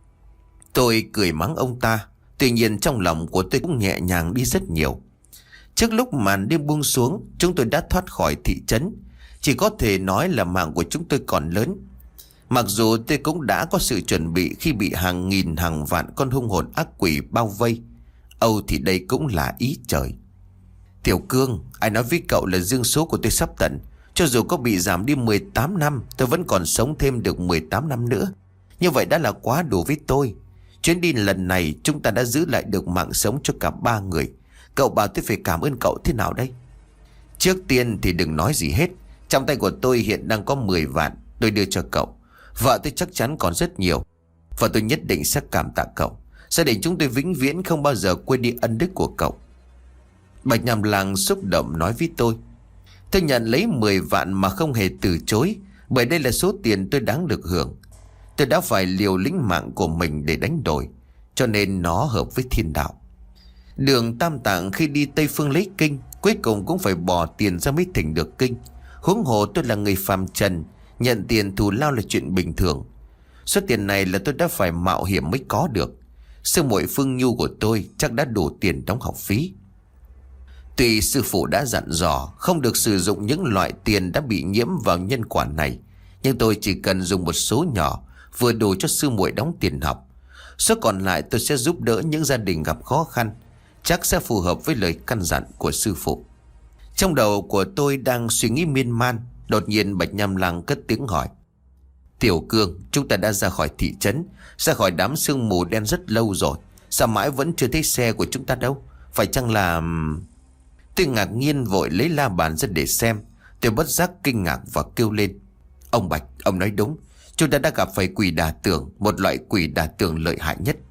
Tôi cười mắng ông ta. Tuy nhiên trong lòng của tôi cũng nhẹ nhàng đi rất nhiều. Trước lúc màn đêm buông xuống, chúng tôi đã thoát khỏi thị trấn. Chỉ có thể nói là mạng của chúng tôi còn lớn. Mặc dù tôi cũng đã có sự chuẩn bị khi bị hàng nghìn hàng vạn con hung hồn ác quỷ bao vây. Âu thì đây cũng là ý trời. Tiểu Cương, ai nói với cậu là dương số của tôi sắp tận. Cho dù có bị giảm đi mười tám năm, tôi vẫn còn sống thêm được mười tám năm nữa. Như vậy đã là quá đủ với tôi. Chuyến đi lần này chúng ta đã giữ lại được mạng sống cho cả ba người. Cậu bảo tôi phải cảm ơn cậu thế nào đây? Trước tiên thì đừng nói gì hết. Trong tay của tôi hiện đang có mười vạn. Tôi đưa cho cậu. Vợ tôi chắc chắn còn rất nhiều. Và tôi nhất định sẽ cảm tạ cậu. Gia đình chúng tôi vĩnh viễn không bao giờ quên đi ân đức của cậu. Bạch Nham Lang xúc động nói với tôi: tôi nhận lấy mười vạn mà không hề từ chối, bởi đây là số tiền tôi đáng được hưởng. Tôi đã phải liều lĩnh mạng của mình để đánh đổi, cho nên nó hợp với thiên đạo. Đường Tam Tạng khi đi Tây Phương lấy kinh, cuối cùng cũng phải bỏ tiền ra mới thỉnh được kinh. Huống hồ tôi là người phàm trần, nhận tiền thù lao là chuyện bình thường. Số tiền này là tôi đã phải mạo hiểm mới có được. Sư muội Phương Nhu của tôi chắc đã đủ tiền đóng học phí. Tuy sư phụ đã dặn dò không được sử dụng những loại tiền đã bị nhiễm vào nhân quả này, nhưng tôi chỉ cần dùng một số nhỏ, vừa đủ cho sư muội đóng tiền học. Số còn lại tôi sẽ giúp đỡ những gia đình gặp khó khăn, chắc sẽ phù hợp với lời căn dặn của sư phụ. Trong đầu của tôi đang suy nghĩ miên man, đột nhiên Bạch Nham Lang cất tiếng hỏi: Tiểu Cương, chúng ta đã ra khỏi thị trấn, ra khỏi đám sương mù đen rất lâu rồi, sao mãi vẫn chưa thấy xe của chúng ta đâu? Phải chăng là... Tôi ngạc nhiên vội lấy la bàn ra để xem. Tôi bất giác kinh ngạc và kêu lên: ông Bạch, ông nói đúng. Chúng ta đã gặp phải quỷ đà tường, một loại quỷ đà tường lợi hại nhất.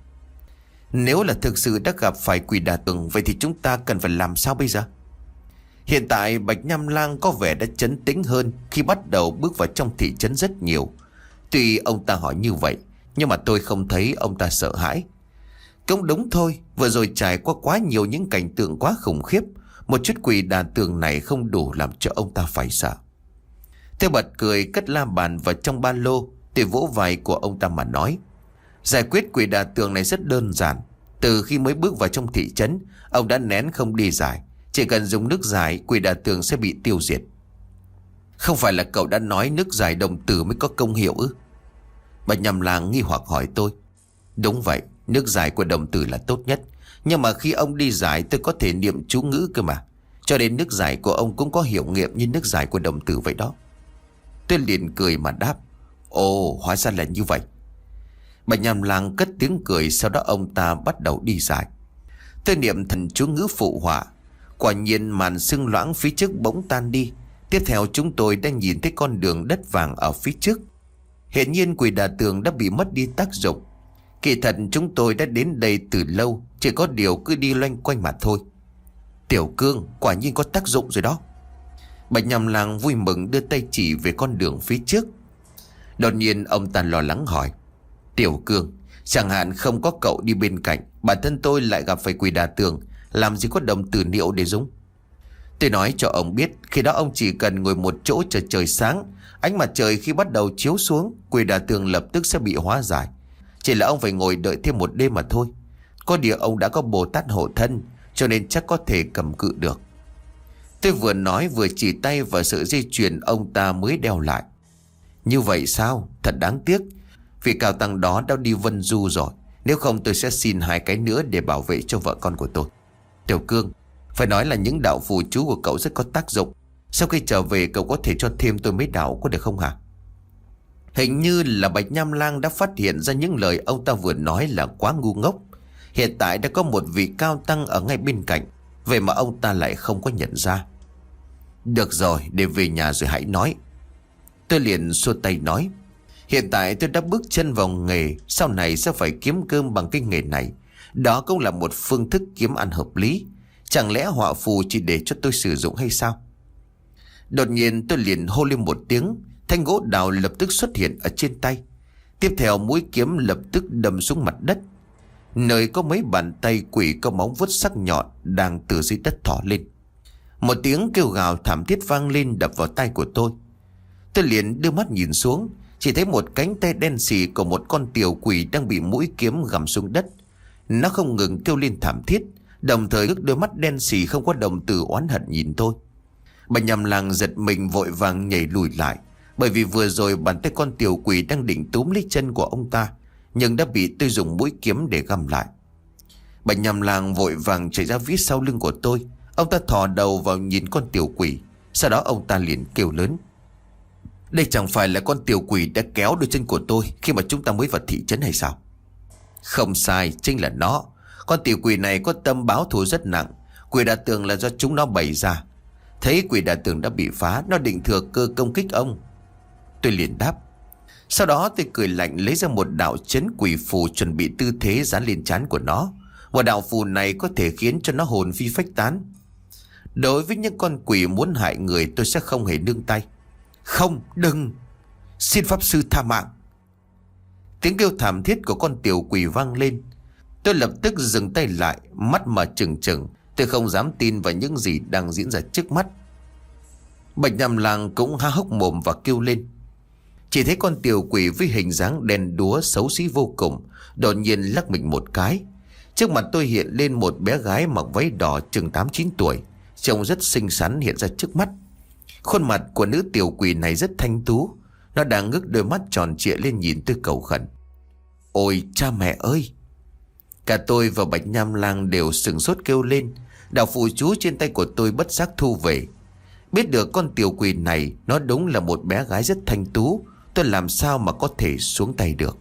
Nếu là thực sự đã gặp phải quỷ đà tường, vậy thì chúng ta cần phải làm sao bây giờ? Hiện tại Bạch Nham Lang có vẻ đã trấn tĩnh hơn khi bắt đầu bước vào trong thị trấn rất nhiều. Tuy ông ta hỏi như vậy, nhưng mà tôi không thấy ông ta sợ hãi. Cũng đúng thôi, vừa rồi trải qua quá nhiều những cảnh tượng quá khủng khiếp. Một chút quỷ đà tường này không đủ làm cho ông ta phải sợ. Tôi bật cười cất la bàn vào trong ba lô. Tôi vỗ vai của ông ta mà nói: giải quyết quỷ đà tường này rất đơn giản. Từ khi mới bước vào trong thị trấn, ông đã nén không đi giải. Chỉ cần dùng nước giải, quỷ đà tường sẽ bị tiêu diệt. Không phải là cậu đã nói nước giải đồng tử mới có công hiệu ư? Bạch Nhằm Lang nghi hoặc hỏi tôi. Đúng vậy, nước giải của đồng tử là tốt nhất. Nhưng mà khi ông đi giải tôi có thể niệm chú ngữ cơ mà. Cho nên nước giải của ông cũng có hiệu nghiệm như nước giải của đồng tử vậy đó. Tôi liền cười mà đáp. Ồ, hóa ra là như vậy. Bạch Nhằm Lang cất tiếng cười. Sau đó ông ta bắt đầu đi giải. Tôi niệm thần chú ngữ phụ họa. Quả nhiên màn sương loãng phía trước bỗng tan đi. Tiếp theo chúng tôi đã nhìn thấy con đường đất vàng ở phía trước. Hiện nhiên quỷ đà tường đã bị mất đi tác dụng. Kỳ thật chúng tôi đã đến đây từ lâu, chỉ có điều cứ đi loanh quanh mà thôi. Tiểu Cương, quả nhiên có tác dụng rồi đó. Bạch Nhằm Lang vui mừng đưa tay chỉ về con đường phía trước. Đột nhiên ông ta lo lắng hỏi. Tiểu Cương, chẳng hạn không có cậu đi bên cạnh, bản thân tôi lại gặp phải quỷ đà tường, làm gì có đồng tử niệu để dùng. Tôi nói cho ông biết, khi đó ông chỉ cần ngồi một chỗ chờ trời sáng. Ánh mặt trời khi bắt đầu chiếu xuống, quỷ đà tường lập tức sẽ bị hóa giải. Chỉ là ông phải ngồi đợi thêm một đêm mà thôi. Có điều ông đã có Bồ Tát hộ thân, cho nên chắc có thể cầm cự được. Tôi vừa nói vừa chỉ tay vào sợi dây chuyền ông ta mới đeo lại. Như vậy sao? Thật đáng tiếc. Vị cao tăng đó đã đi Vân Du rồi. Nếu không tôi sẽ xin hai cái nữa để bảo vệ cho vợ con của tôi. Tiểu Cương, phải nói là những đạo phù chú của cậu rất có tác dụng. Sau khi trở về cậu có thể cho thêm tôi mấy đạo có được không hả? Hình như là Bạch Nhằm Lang đã phát hiện ra những lời ông ta vừa nói là quá ngu ngốc. Hiện tại đã có một vị cao tăng ở ngay bên cạnh, vậy mà ông ta lại không có nhận ra. Được rồi, để về nhà rồi hãy nói. Tôi liền xua tay nói. Hiện tại tôi đã bước chân vào nghề, sau này sẽ phải kiếm cơm bằng cái nghề này. Đó cũng là một phương thức kiếm ăn hợp lý. Chẳng lẽ họa phù chỉ để cho tôi sử dụng hay sao? Đột nhiên tôi liền hô lên một tiếng. Thanh gỗ đào lập tức xuất hiện ở trên tay. Tiếp theo mũi kiếm lập tức đâm xuống mặt đất, nơi có mấy bàn tay quỷ có móng vuốt sắc nhọn đang từ dưới đất thò lên. Một tiếng kêu gào thảm thiết vang lên đập vào tai của tôi. Tôi liền đưa mắt nhìn xuống, chỉ thấy một cánh tay đen xì của một con tiểu quỷ đang bị mũi kiếm găm xuống đất. Nó không ngừng kêu lên thảm thiết, đồng thời ước đôi mắt đen xì không có đồng tử oán hận nhìn tôi. Bạch Nhằm Lang giật mình vội vàng nhảy lùi lại, bởi vì vừa rồi bàn tay con tiểu quỷ đang định túm lấy chân của ông ta, nhưng đã bị tôi dùng mũi kiếm để găm lại. Bạch Nhằm Lang vội vàng chạy ra phía sau lưng của tôi. Ông ta thò đầu vào nhìn con tiểu quỷ. Sau đó ông ta liền kêu lớn. Đây chẳng phải là con tiểu quỷ đã kéo đôi chân của tôi khi mà chúng ta mới vào thị trấn hay sao? Không sai, chính là nó. Con tiểu quỷ này có tâm báo thù rất nặng. Quỷ đà tường là do chúng nó bày ra. Thấy quỷ đà tường đã bị phá, nó định thừa cơ công kích ông. Tôi liền đáp. Sau đó tôi cười lạnh lấy ra một đạo chấn quỷ phù, chuẩn bị tư thế dán lên trán của nó. Một đạo phù này có thể khiến cho nó hồn phi phách tán. Đối với những con quỷ muốn hại người, tôi sẽ không hề nương tay. Không, đừng, xin pháp sư tha mạng. Tiếng kêu thảm thiết của con tiểu quỷ vang lên. Tôi lập tức dừng tay lại, mắt mở trừng trừng. Tôi không dám tin vào những gì đang diễn ra trước mắt. Bạch Nhằm Lang cũng há hốc mồm và kêu lên. Chỉ thấy con tiểu quỷ với hình dáng đen đúa xấu xí vô cùng đột nhiên lắc mình một cái. Trước mặt tôi hiện lên một bé gái mặc váy đỏ chừng tám chín tuổi, trông rất xinh xắn hiện ra trước mắt. Khuôn mặt của nữ tiểu quỷ này rất thanh tú. Nó đang ngước đôi mắt tròn trịa lên nhìn tôi cầu khẩn. Ôi cha mẹ ơi! Cả tôi và Bạch Nhằm Lang đều sửng sốt kêu lên. Đạo phù chú trên tay của tôi bất giác thu về. Biết được con tiểu quỷ này nó đúng là một bé gái rất thanh tú, tôi làm sao mà có thể xuống tay được.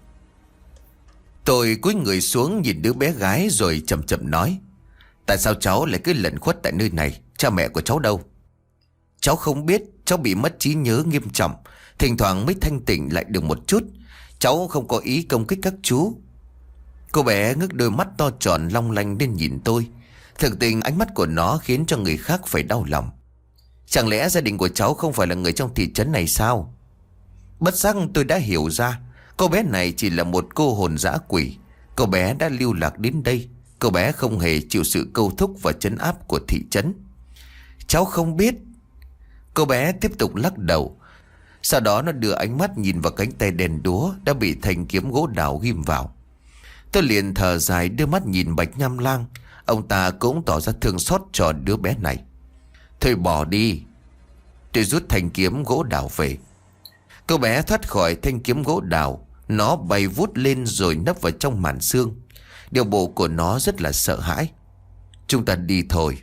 Tôi cúi người xuống nhìn đứa bé gái rồi chậm chậm nói. Tại sao cháu lại cứ lẩn khuất tại nơi này? Cha mẹ của cháu đâu? Cháu không biết, cháu bị mất trí nhớ nghiêm trọng, thỉnh thoảng mới thanh tỉnh lại được một chút. Cháu không có ý công kích các chú. Cô bé ngước đôi mắt to tròn long lanh lên nhìn tôi. Thực tình ánh mắt của nó khiến cho người khác phải đau lòng. Chẳng lẽ gia đình của cháu không phải là người trong thị trấn này sao? Bất giác tôi đã hiểu ra. Cô bé này chỉ là một cô hồn dã quỷ. Cô bé đã lưu lạc đến đây. Cô bé không hề chịu sự câu thúc và trấn áp của thị trấn. Cháu không biết. Cô bé tiếp tục lắc đầu. Sau đó nó đưa ánh mắt nhìn vào cánh tay đèn đúa đã bị thanh kiếm gỗ đào ghim vào. Tôi liền thở dài đưa mắt nhìn Bạch Nhằm Lang. Ông ta cũng tỏ ra thương xót cho đứa bé này. Thôi bỏ đi. Tôi rút thanh kiếm gỗ đào về. Cô bé thoát khỏi thanh kiếm gỗ đào. Nó bay vút lên rồi nấp vào trong màn xương. Điều bộ của nó rất là sợ hãi. Chúng ta đi thôi.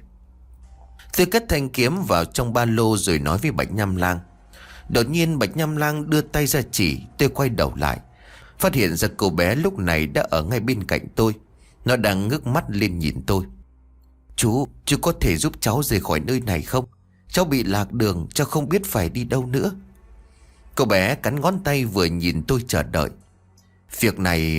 Tôi cất thanh kiếm vào trong ba lô rồi nói với Bạch Nham Lang. Đột nhiên Bạch Nham Lang đưa tay ra chỉ. Tôi quay đầu lại, phát hiện ra cô bé lúc này đã ở ngay bên cạnh tôi. Nó đang ngước mắt lên nhìn tôi. Chú, chú có thể giúp cháu rời khỏi nơi này không? Cháu bị lạc đường, cháu không biết phải đi đâu nữa. Cô bé cắn ngón tay vừa nhìn tôi chờ đợi. Việc này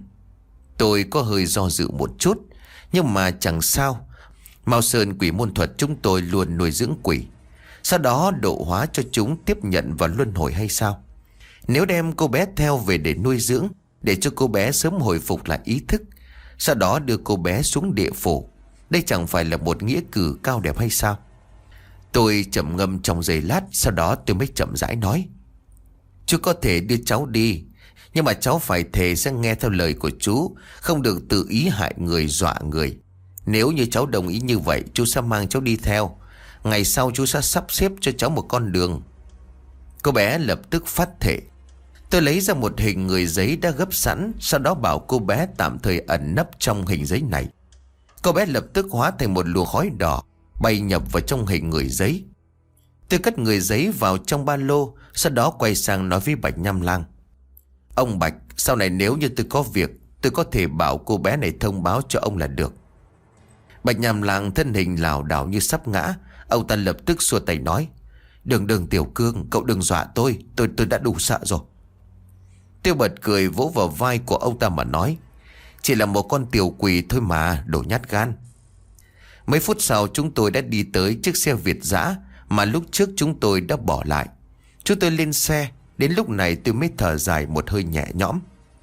tôi có hơi do dự một chút, nhưng mà chẳng sao. Mao Sơn Quỷ Môn Thuật chúng tôi luôn nuôi dưỡng quỷ, sau đó độ hóa cho chúng tiếp nhận vào luân hồi hay sao? Nếu đem cô bé theo về để nuôi dưỡng, để cho cô bé sớm hồi phục lại ý thức, sau đó đưa cô bé xuống địa phủ, đây chẳng phải là một nghĩa cử cao đẹp hay sao? Tôi trầm ngâm trong giây lát, sau đó tôi mới chậm rãi nói. Chú có thể đưa cháu đi, nhưng mà cháu phải thề sẽ nghe theo lời của chú, không được tự ý hại người dọa người. Nếu như cháu đồng ý như vậy, chú sẽ mang cháu đi theo. Ngày sau chú sẽ sắp xếp cho cháu một con đường. Cô bé lập tức phát thệ. Tôi lấy ra một hình người giấy đã gấp sẵn, sau đó bảo cô bé tạm thời ẩn nấp trong hình giấy này. Cô bé lập tức hóa thành một luồng khói đỏ, bay nhập vào trong hình người giấy. Tôi cất người giấy vào trong ba lô, sau đó quay sang nói với Bạch Nham Lang. Ông Bạch, sau này nếu như tôi có việc, tôi có thể bảo cô bé này thông báo cho ông là được. Bạch Nham Lang thân hình lảo đảo như sắp ngã. Ông ta lập tức xua tay nói. Đừng đừng Tiểu Cương, cậu đừng dọa tôi, tôi tôi đã đủ sợ rồi. Tôi bật cười vỗ vào vai của ông ta mà nói. Chỉ là một con tiểu quỷ thôi mà, đồ nhát gan. Mấy phút sau chúng tôi đã đi tới chiếc xe Việt dã mà lúc trước chúng tôi đã bỏ lại. Chúng tôi lên xe. Đến lúc này tôi mới thở dài một hơi nhẹ nhõm.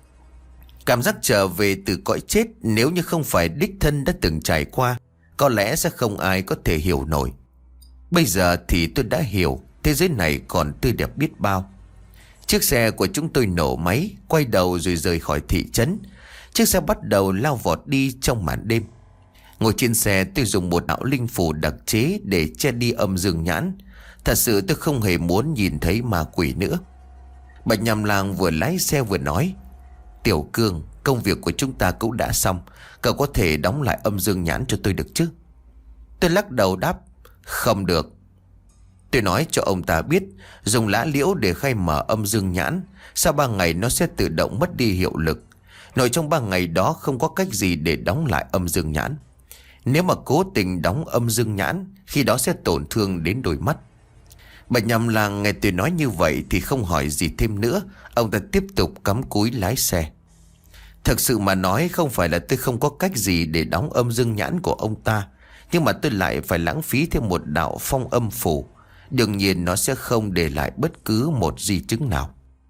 Cảm giác trở về từ cõi chết, nếu như không phải đích thân đã từng trải qua, có lẽ sẽ không ai có thể hiểu nổi. Bây giờ thì tôi đã hiểu, thế giới này còn tươi đẹp biết bao. Chiếc xe của chúng tôi nổ máy, quay đầu rồi rời khỏi thị trấn. Chiếc xe bắt đầu lao vọt đi trong màn đêm. Ngồi trên xe tôi dùng một đạo linh phù đặc chế để che đi âm dương nhãn. Thật sự tôi không hề muốn nhìn thấy ma quỷ nữa. Bạch Nham Lang vừa lái xe vừa nói. Tiểu Cương, công việc của chúng ta cũng đã xong, cậu có thể đóng lại âm dương nhãn cho tôi được chứ? Tôi lắc đầu đáp. Không được. Tôi nói cho ông ta biết, dùng lá liễu để khai mở âm dương nhãn, sau ba ngày nó sẽ tự động mất đi hiệu lực. Nội trong ba ngày đó không có cách gì để đóng lại âm dương nhãn. Nếu mà cố tình đóng âm dương nhãn, khi đó sẽ tổn thương đến đôi mắt. Bạch Nham Lang nghe tôi nói như vậy thì không hỏi gì thêm nữa. Ông ta tiếp tục cắm cúi lái xe. Thật sự mà nói, không phải là tôi không có cách gì để đóng âm dương nhãn của ông ta, nhưng mà tôi lại phải lãng phí thêm một đạo phong âm phù. Đương nhiên nó sẽ không để lại bất cứ một di chứng nào.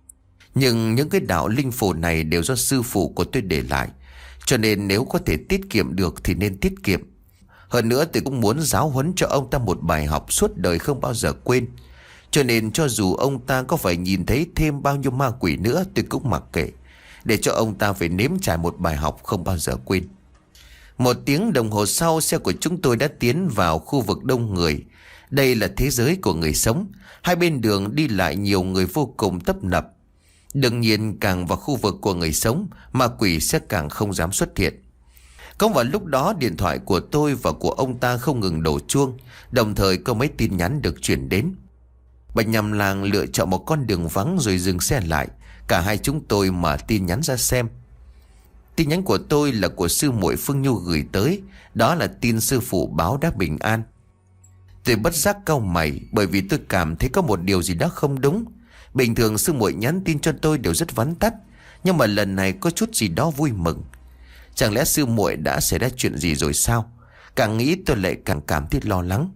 Nhưng những cái đạo linh phù này đều do sư phụ của tôi để lại, cho nên nếu có thể tiết kiệm được thì nên tiết kiệm. Hơn nữa tôi cũng muốn giáo huấn cho ông ta một bài học suốt đời không bao giờ quên. Cho nên cho dù ông ta có phải nhìn thấy thêm bao nhiêu ma quỷ nữa, tôi cũng mặc kệ, để cho ông ta phải nếm trải một bài học không bao giờ quên. Một tiếng đồng hồ sau, xe của chúng tôi đã tiến vào khu vực đông người. Đây là thế giới của người sống. Hai bên đường đi lại nhiều người vô cùng tấp nập. Đương nhiên càng vào khu vực của người sống, ma quỷ sẽ càng không dám xuất hiện. Cũng vào lúc đó, điện thoại của tôi và của ông ta không ngừng đổ chuông, đồng thời có mấy tin nhắn được chuyển đến. Bạch Nham Lang lựa chọn một con đường vắng rồi dừng xe lại. Cả hai chúng tôi mở tin nhắn ra xem. Tin nhắn của tôi là của sư muội Phương Nhu gửi tới. Đó là tin sư phụ báo đã bình an. Tôi bất giác cau mày, bởi vì tôi cảm thấy có một điều gì đó không đúng. Bình thường sư muội nhắn tin cho tôi đều rất vắn tắt, nhưng mà lần này có chút gì đó vui mừng. Chẳng lẽ sư muội đã xảy ra chuyện gì rồi sao? Càng nghĩ tôi lại càng cảm thấy lo lắng.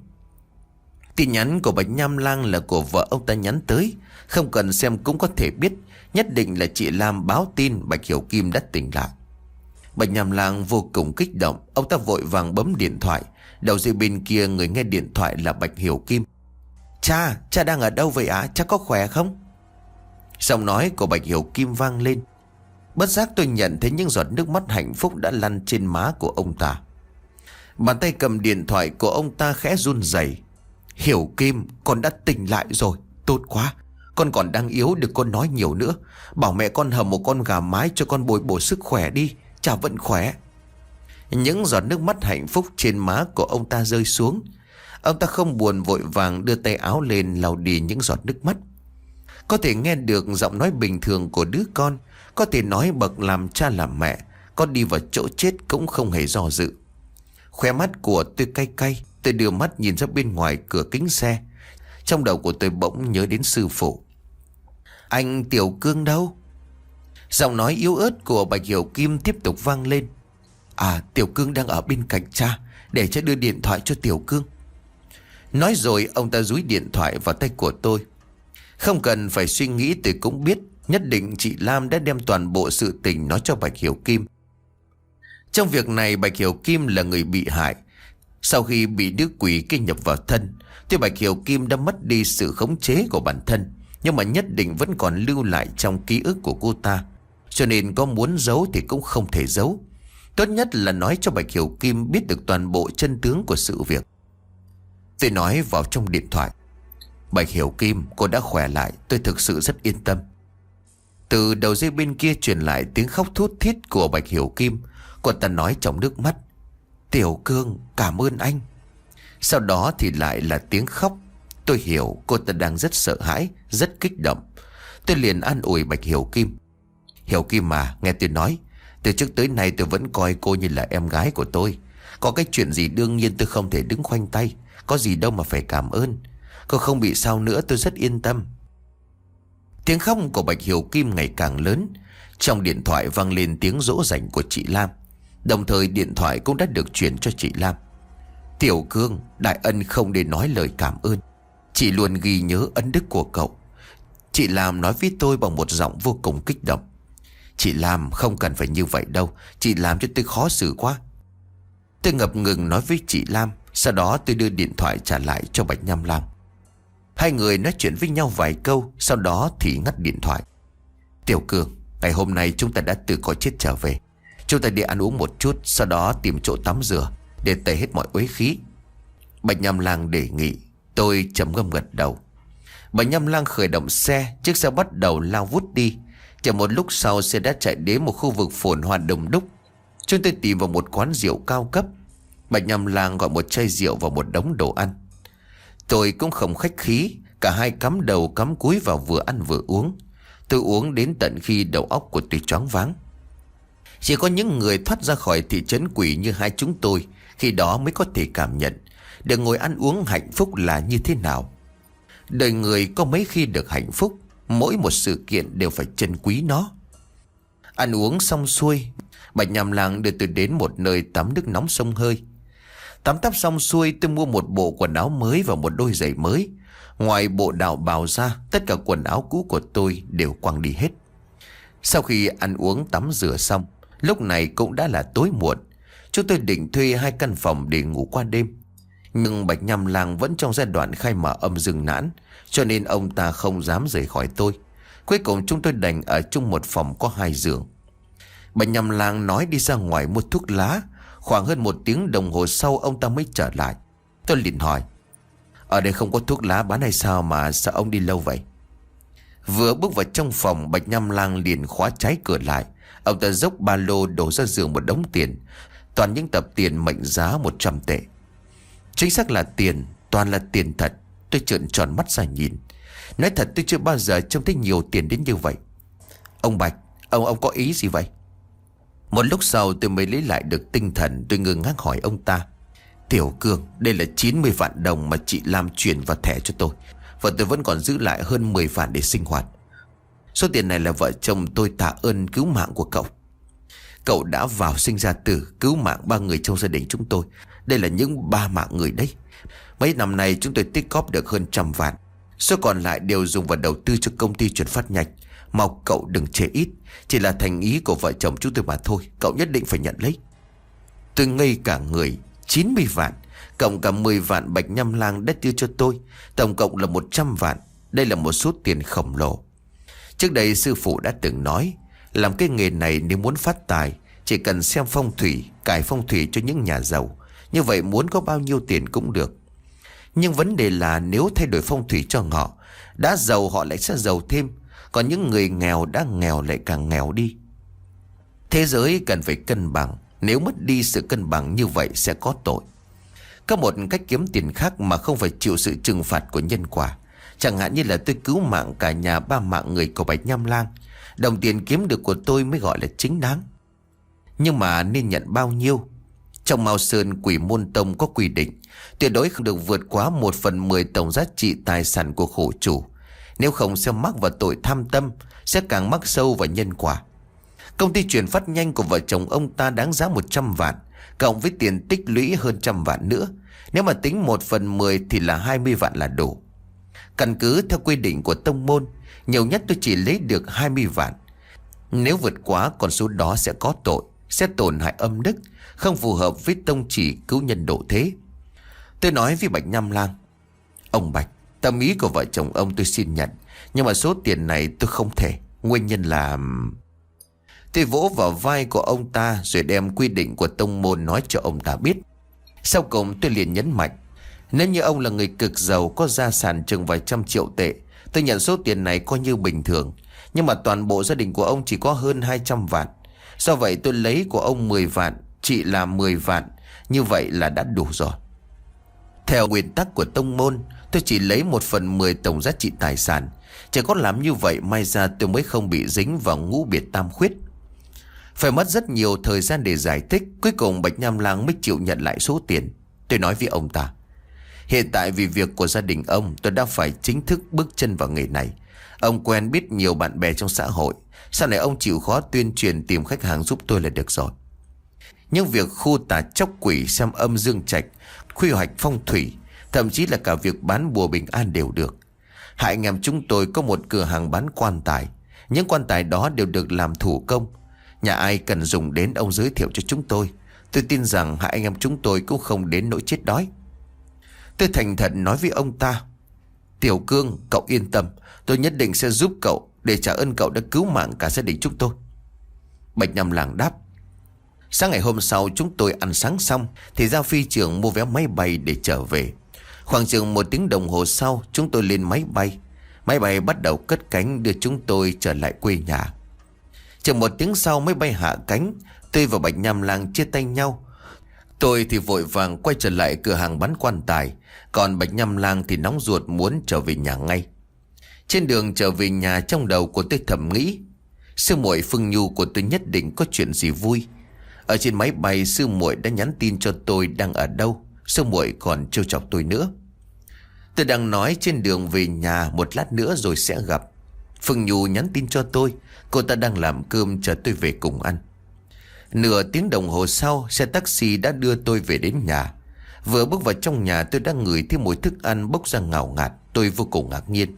Tin nhắn của Bạch Nham Lang là của vợ ông ta nhắn tới. Không cần xem cũng có thể biết, nhất định là chị Lam báo tin Bạch Hiểu Kim đã tỉnh lại. Bạch Nham Lang vô cùng kích động. Ông ta vội vàng bấm điện thoại. Đầu dây bên kia người nghe điện thoại là Bạch Hiểu Kim. Cha, cha đang ở đâu vậy ạ? À? Cha có khỏe không? Giọng nói của Bạch Hiểu Kim vang lên. Bất giác tôi nhận thấy những giọt nước mắt hạnh phúc đã lăn trên má của ông ta. Bàn tay cầm điện thoại của ông ta khẽ run rẩy. Hiểu Kim, con đã tỉnh lại rồi. Tốt quá. Con còn đang yếu, đừng con nói nhiều nữa. Bảo mẹ con hầm một con gà mái cho con bồi bổ sức khỏe đi. Chả vẫn khỏe. Những giọt nước mắt hạnh phúc trên má của ông ta rơi xuống. Ông ta không buồn, vội vàng đưa tay áo lên lau đi những giọt nước mắt. Có thể nghe được giọng nói bình thường của đứa con, có thể nói bậc làm cha làm mẹ, có đi vào chỗ chết cũng không hề do dự. Khóe mắt của tôi cay cay. Tôi đưa mắt nhìn ra bên ngoài cửa kính xe. Trong đầu của tôi bỗng nhớ đến sư phụ. Anh Tiểu Cương đâu? Giọng nói yếu ớt của Bạch Hiểu Kim tiếp tục vang lên. À, Tiểu Cương đang ở bên cạnh cha, để cha đưa điện thoại cho Tiểu Cương. Nói rồi ông ta dúi điện thoại vào tay của tôi. Không cần phải suy nghĩ, tôi cũng biết nhất định chị Lam đã đem toàn bộ sự tình nói cho Bạch Hiểu Kim. Trong việc này Bạch Hiểu Kim là người bị hại. Sau khi bị đứa quỷ kia nhập vào thân, thì Bạch Hiểu Kim đã mất đi sự khống chế của bản thân, nhưng mà nhất định vẫn còn lưu lại trong ký ức của cô ta. Cho nên có muốn giấu thì cũng không thể giấu. Tốt nhất là nói cho Bạch Hiểu Kim biết được toàn bộ chân tướng của sự việc. Tôi nói vào trong điện thoại. Bạch Hiểu Kim, cô đã khỏe lại, tôi thực sự rất yên tâm. Từ đầu dây bên kia truyền lại tiếng khóc thút thít của Bạch Hiểu Kim. Cô ta nói trong nước mắt. Tiểu Cương, cảm ơn anh. Sau đó thì lại là tiếng khóc. Tôi hiểu cô ta đang rất sợ hãi, rất kích động. Tôi liền an ủi Bạch Hiểu Kim. Hiểu Kim mà, nghe tôi nói, từ trước tới nay tôi vẫn coi cô như là em gái của tôi. Có cái chuyện gì đương nhiên tôi không thể đứng khoanh tay. Có gì đâu mà phải cảm ơn. Cô không bị sao nữa, tôi rất yên tâm. Tiếng khóc của Bạch Hiểu Kim ngày càng lớn. Trong điện thoại vang lên tiếng dỗ dành của chị Lam. Đồng thời điện thoại cũng đã được chuyển cho chị Lam. Tiểu Cương, đại ân không để nói lời cảm ơn. Chị luôn ghi nhớ ân đức của cậu. Chị Lam nói với tôi bằng một giọng vô cùng kích động. Chị Lam, không cần phải như vậy đâu. Chị làm cho tôi khó xử quá. Tôi ngập ngừng nói với chị Lam. Sau đó tôi đưa điện thoại trả lại cho Bạch Nham Lam. Hai người nói chuyện với nhau vài câu, sau đó thì ngắt điện thoại. Tiểu Cương, ngày hôm nay chúng ta đã từ cõi chết trở về. Chúng ta đi ăn uống một chút, sau đó tìm chỗ tắm rửa để tẩy hết mọi uế khí. Bạch Nham Lang đề nghị. Tôi trầm ngâm gật đầu. Bạch Nham Lang khởi động xe. Chiếc xe bắt đầu lao vút đi. Chỉ một lúc sau xe đã chạy đến một khu vực phồn hoa đông đúc. Chúng tôi tìm vào một quán rượu cao cấp. Bạch Nham Lang gọi một chai rượu và một đống đồ ăn. Tôi cũng không khách khí. Cả hai cắm đầu cắm cúi vào vừa ăn vừa uống. Tôi uống đến tận khi đầu óc của tôi choáng váng. Chỉ có những người thoát ra khỏi thị trấn quỷ như hai chúng tôi khi đó mới có thể cảm nhận được ngồi ăn uống hạnh phúc là như thế nào. Đời người có mấy khi được hạnh phúc. Mỗi một sự kiện đều phải trân quý nó. Ăn uống xong xuôi, Bạch Nham Lang đưa tôi đến một nơi tắm nước nóng sông hơi. Tắm tắp xong xuôi, tôi mua một bộ quần áo mới và một đôi giày mới. Ngoài bộ đạo bào ra, tất cả quần áo cũ của tôi đều quăng đi hết. Sau khi ăn uống tắm rửa xong, lúc này cũng đã là tối muộn. Chúng tôi định thuê hai căn phòng để ngủ qua đêm. Nhưng Bạch Nham Lang vẫn trong giai đoạn khai mở âm dương nhãn, cho nên ông ta không dám rời khỏi tôi. Cuối cùng chúng tôi đành ở chung một phòng có hai giường. Bạch Nham Lang nói đi ra ngoài mua thuốc lá. Khoảng hơn một tiếng đồng hồ sau ông ta mới trở lại. Tôi liền hỏi, ở đây không có thuốc lá bán hay sao mà sao ông đi lâu vậy? Vừa bước vào trong phòng, Bạch Nham Lang liền khóa trái cửa lại. Ông ta dốc ba lô đổ ra giường một đống tiền. Toàn những tập tiền mệnh giá một trăm tệ. Chính xác là tiền, toàn là tiền thật. Tôi trợn tròn mắt ra nhìn. Nói thật tôi chưa bao giờ trông thấy nhiều tiền đến như vậy. Ông Bạch, ông ông có ý gì vậy? Một lúc sau tôi mới lấy lại được tinh thần. Tôi ngơ ngác hỏi ông ta. Tiểu Cương, đây là chín mươi vạn đồng mà chị Lam chuyển vào thẻ cho tôi. Và tôi vẫn còn giữ lại hơn mười vạn để sinh hoạt. Số tiền này là vợ chồng tôi tạ ơn cứu mạng của cậu. Cậu đã vào sinh ra tử, cứu mạng ba người trong gia đình chúng tôi. Đây là những ba mạng người đấy. Mấy năm nay chúng tôi tích góp được hơn trăm vạn. Số còn lại đều dùng vào đầu tư cho công ty chuyển phát nhanh. Mong cậu đừng chê ít. Chỉ là thành ý của vợ chồng chúng tôi mà thôi. Cậu nhất định phải nhận lấy. Tôi ngây cả người. Chín mươi vạn cộng cả mười vạn Bạch Nham Lang đã đưa cho tôi, tổng cộng là một trăm vạn. Đây là một số tiền khổng lồ. Trước đây sư phụ đã từng nói, làm cái nghề này nếu muốn phát tài, chỉ cần xem phong thủy, cải phong thủy cho những nhà giàu. Như vậy muốn có bao nhiêu tiền cũng được. Nhưng vấn đề là nếu thay đổi phong thủy cho họ, đã giàu họ lại sẽ giàu thêm, còn những người nghèo đã nghèo lại càng nghèo đi. Thế giới cần phải cân bằng, nếu mất đi sự cân bằng như vậy sẽ có tội. Có một cách kiếm tiền khác mà không phải chịu sự trừng phạt của nhân quả. Chẳng hạn như là tôi cứu mạng cả nhà ba mạng người của Bạch Nham Lang, đồng tiền kiếm được của tôi mới gọi là chính đáng. Nhưng mà nên nhận bao nhiêu? Trong Mao Sơn Quỷ Môn Tông có quy định tuyệt đối không được vượt quá một phần mười tổng giá trị tài sản của khổ chủ. Nếu không sẽ mắc vào tội tham tâm, sẽ càng mắc sâu vào nhân quả. Công ty chuyển phát nhanh của vợ chồng ông ta đáng giá một trăm vạn, cộng với tiền tích lũy hơn trăm vạn nữa. Nếu mà tính một phần mười thì là hai mươi vạn là đủ. Căn cứ theo quy định của tông môn, nhiều nhất tôi chỉ lấy được hai mươi vạn. Nếu vượt quá con số đó sẽ có tội, sẽ tổn hại âm đức, không phù hợp với tông chỉ cứu nhân độ thế. Tôi nói với Bạch Nham Lang: ông Bạch, tâm ý của vợ chồng ông tôi xin nhận, nhưng mà số tiền này tôi không thể. Nguyên nhân là... Tôi vỗ vào vai của ông ta rồi đem quy định của tông môn nói cho ông ta biết. Sau cùng tôi liền nhấn mạnh: nếu như ông là người cực giàu, có gia sản chừng vài trăm triệu tệ, tôi nhận số tiền này coi như bình thường. Nhưng mà toàn bộ gia đình của ông chỉ có hơn hai trăm vạn. Do vậy tôi lấy của ông mười vạn, chị là mười vạn. Như vậy là đã đủ rồi. Theo nguyên tắc của tông môn, tôi chỉ lấy một phần mười tổng giá trị tài sản. Chỉ có làm như vậy may ra tôi mới không bị dính vào ngũ biệt tam khuyết. Phải mất rất nhiều thời gian để giải thích. Cuối cùng Bạch Nham Lang mới chịu nhận lại số tiền. Tôi nói với ông ta: hiện tại vì việc của gia đình ông, tôi đã phải chính thức bước chân vào nghề này. Ông quen biết nhiều bạn bè trong xã hội, sau này ông chịu khó tuyên truyền tìm khách hàng giúp tôi là được rồi. Nhưng việc khu tà chóc quỷ, xem âm dương trạch, quy hoạch phong thủy, thậm chí là cả việc bán bùa bình an đều được. Hai anh em chúng tôi có một cửa hàng bán quan tài. Những quan tài đó đều được làm thủ công. Nhà ai cần dùng đến ông giới thiệu cho chúng tôi. Tôi tin rằng hai anh em chúng tôi cũng không đến nỗi chết đói. Tôi thành thật nói với ông ta: Tiểu Cương, cậu yên tâm, tôi nhất định sẽ giúp cậu, để trả ơn cậu đã cứu mạng cả gia đình chúng tôi. Bạch Nham Lang đáp. Sáng ngày hôm sau chúng tôi ăn sáng xong thì ra phi trường mua vé máy bay để trở về. Khoảng chừng một tiếng đồng hồ sau chúng tôi lên máy bay. Máy bay bắt đầu cất cánh đưa chúng tôi trở lại quê nhà. Chừng một tiếng sau máy bay hạ cánh, tôi và Bạch Nham Lang chia tay nhau. Tôi thì vội vàng quay trở lại cửa hàng bán quan tài, còn Bạch Nham Lang thì nóng ruột muốn trở về nhà ngay. Trên đường trở về nhà, trong đầu của tôi thầm nghĩ: sư muội Phương Nhu của tôi nhất định có chuyện gì vui. Ở trên máy bay sư muội đã nhắn tin cho tôi đang ở đâu. Sư muội còn trêu chọc tôi nữa. Tôi đang nói trên đường về nhà, một lát nữa rồi sẽ gặp. Phương Nhu nhắn tin cho tôi, cô ta đang làm cơm chờ tôi về cùng ăn. Nửa tiếng đồng hồ sau, xe taxi đã đưa tôi về đến nhà. Vừa bước vào trong nhà tôi đã ngửi thấy mùi thức ăn bốc ra ngào ngạt. Tôi vô cùng ngạc nhiên.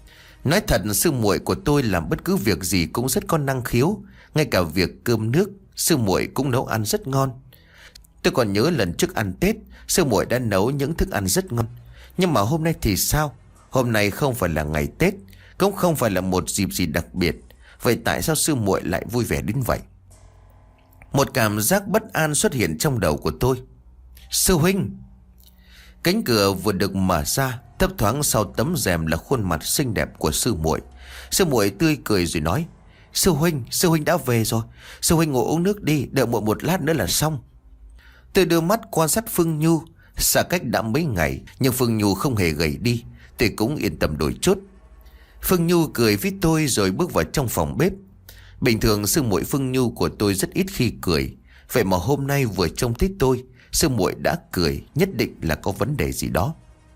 Nói thật, sư muội của tôi làm bất cứ việc gì cũng rất có năng khiếu. Ngay cả việc cơm nước, sư muội cũng nấu ăn rất ngon. Tôi còn nhớ lần trước ăn Tết, sư muội đã nấu những thức ăn rất ngon. Nhưng mà hôm nay thì sao? Hôm nay không phải là ngày Tết, cũng không phải là một dịp gì đặc biệt. Vậy tại sao sư muội lại vui vẻ đến vậy? Một cảm giác bất an xuất hiện trong đầu của tôi. Sư huynh! Cánh cửa vừa được mở ra, thấp thoáng sau tấm rèm là khuôn mặt xinh đẹp của sư muội. Sư muội tươi cười rồi nói: Sư huynh, sư huynh đã về rồi. Sư huynh ngồi uống nước đi, đợi muội một lát nữa là xong. Tôi đưa mắt quan sát Phương Nhu. Xa cách đã mấy ngày, nhưng Phương Nhu không hề gầy đi. Tôi cũng yên tâm đôi chút. Phương Nhu cười với tôi rồi bước vào trong phòng bếp. Bình thường sư muội Phương Nhu của tôi rất ít khi cười. Vậy mà hôm nay vừa trông thấy tôi, sư muội đã cười, nhất định là có vấn đề gì đó.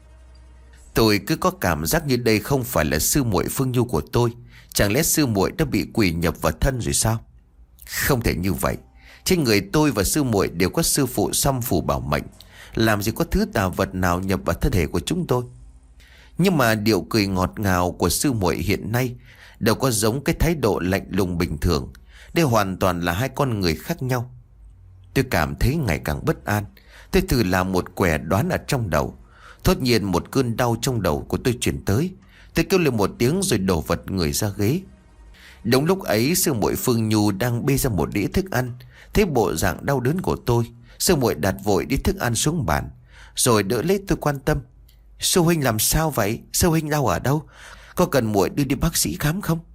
Tôi cứ có cảm giác như đây không phải là sư muội Phương Nhu của tôi. Chẳng lẽ sư muội đã bị quỷ nhập vào thân rồi sao? Không thể như vậy. Trên người tôi và sư muội đều có sư phụ Song Phủ bảo mệnh. Làm gì có thứ tà vật nào nhập vào thân thể của chúng tôi. Nhưng mà điệu cười ngọt ngào của sư muội hiện nay đâu có giống cái thái độ lạnh lùng bình thường. Đây hoàn toàn là hai con người khác nhau. Tôi cảm thấy ngày càng bất an. Tôi thử làm một quẻ đoán ở trong đầu. Thốt nhiên một cơn đau trong đầu của tôi chuyển tới. Tôi kêu lên một tiếng rồi đổ vật người ra ghế. Đúng lúc ấy sư muội Phương Nhu đang bê ra một đĩa thức ăn. Thấy bộ dạng đau đớn của tôi, sư muội đặt vội đĩa thức ăn xuống bàn, rồi đỡ lấy tôi quan tâm: Sư huynh làm sao vậy? Sư huynh đau ở đâu? Có cần muội đưa đi bác sĩ khám không?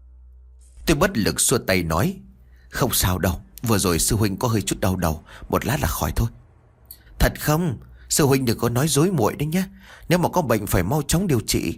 Tôi bất lực xua tay nói, không sao đâu, vừa rồi sư huynh có hơi chút đau đầu, một lát là khỏi thôi. Thật không? Sư huynh đừng có nói dối muội đấy nhé. Nếu mà có bệnh phải mau chóng điều trị.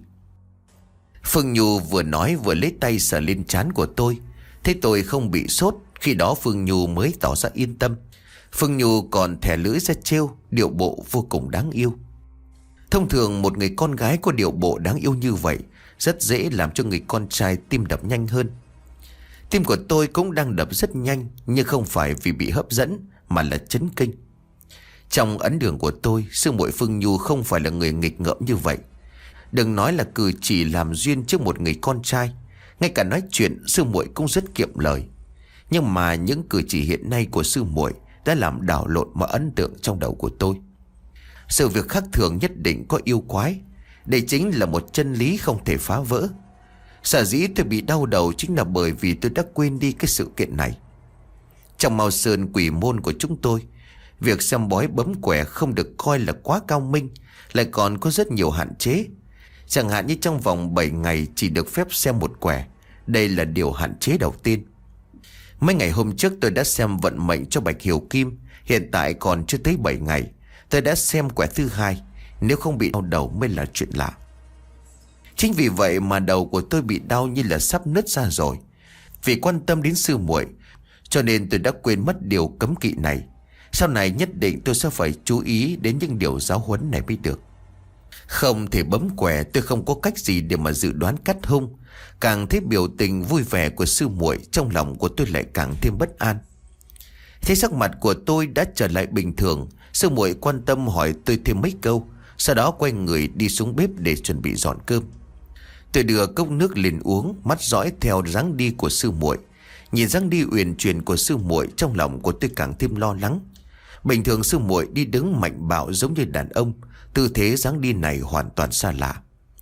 Phương Nhu vừa nói vừa lấy tay sờ lên trán của tôi. Thấy tôi không bị sốt, khi đó Phương Nhu mới tỏ ra yên tâm. Phương Nhu còn thè lưỡi ra trêu, điệu bộ vô cùng đáng yêu. Thông thường một người con gái có điệu bộ đáng yêu như vậy rất dễ làm cho người con trai tim đập nhanh hơn. Tim của tôi cũng đang đập rất nhanh, nhưng không phải vì bị hấp dẫn mà là chấn kinh. Trong ấn tượng của tôi, sư muội Phương Nhu không phải là người nghịch ngợm như vậy. Đừng nói là cử chỉ làm duyên trước một người con trai, ngay cả nói chuyện sư muội cũng rất kiệm lời. Nhưng mà những cử chỉ hiện nay của sư muội đã làm đảo lộn mọi ấn tượng trong đầu của tôi. Sự việc khác thường nhất định có yêu quái. Đây chính là một chân lý không thể phá vỡ. Sở dĩ tôi bị đau đầu chính là bởi vì tôi đã quên đi cái sự kiện này. Trong Mao Sơn quỷ môn của chúng tôi, việc xem bói bấm quẻ không được coi là quá cao minh, lại còn có rất nhiều hạn chế. Chẳng hạn như trong vòng bảy ngày chỉ được phép xem một quẻ. Đây là điều hạn chế đầu tiên. Mấy ngày hôm trước tôi đã xem vận mệnh cho Bạch Hiểu Kim. Hiện tại còn chưa tới bảy ngày, tôi đã xem quẻ thứ hai. Nếu không bị đau đầu mới là chuyện lạ. Chính vì vậy mà đầu của tôi bị đau như là sắp nứt ra rồi. Vì quan tâm đến sư muội, cho nên tôi đã quên mất điều cấm kỵ này. Sau này nhất định tôi sẽ phải chú ý đến những điều giáo huấn này mới được. Không thể bấm quẻ, tôi không có cách gì để mà dự đoán cắt hung. Càng thấy biểu tình vui vẻ của sư muội, trong lòng của tôi lại càng thêm bất an. Thấy sắc mặt của tôi đã trở lại bình thường, sư muội quan tâm hỏi tôi thêm mấy câu, sau đó quay người đi xuống bếp để chuẩn bị dọn cơm. Tôi đưa cốc nước lên uống, mắt dõi theo dáng đi của sư muội. Nhìn dáng đi uyển chuyển của sư muội, trong lòng của tôi càng thêm lo lắng. Bình thường sư muội đi đứng mạnh bạo giống như đàn ông, tư thế dáng đi này hoàn toàn xa lạ.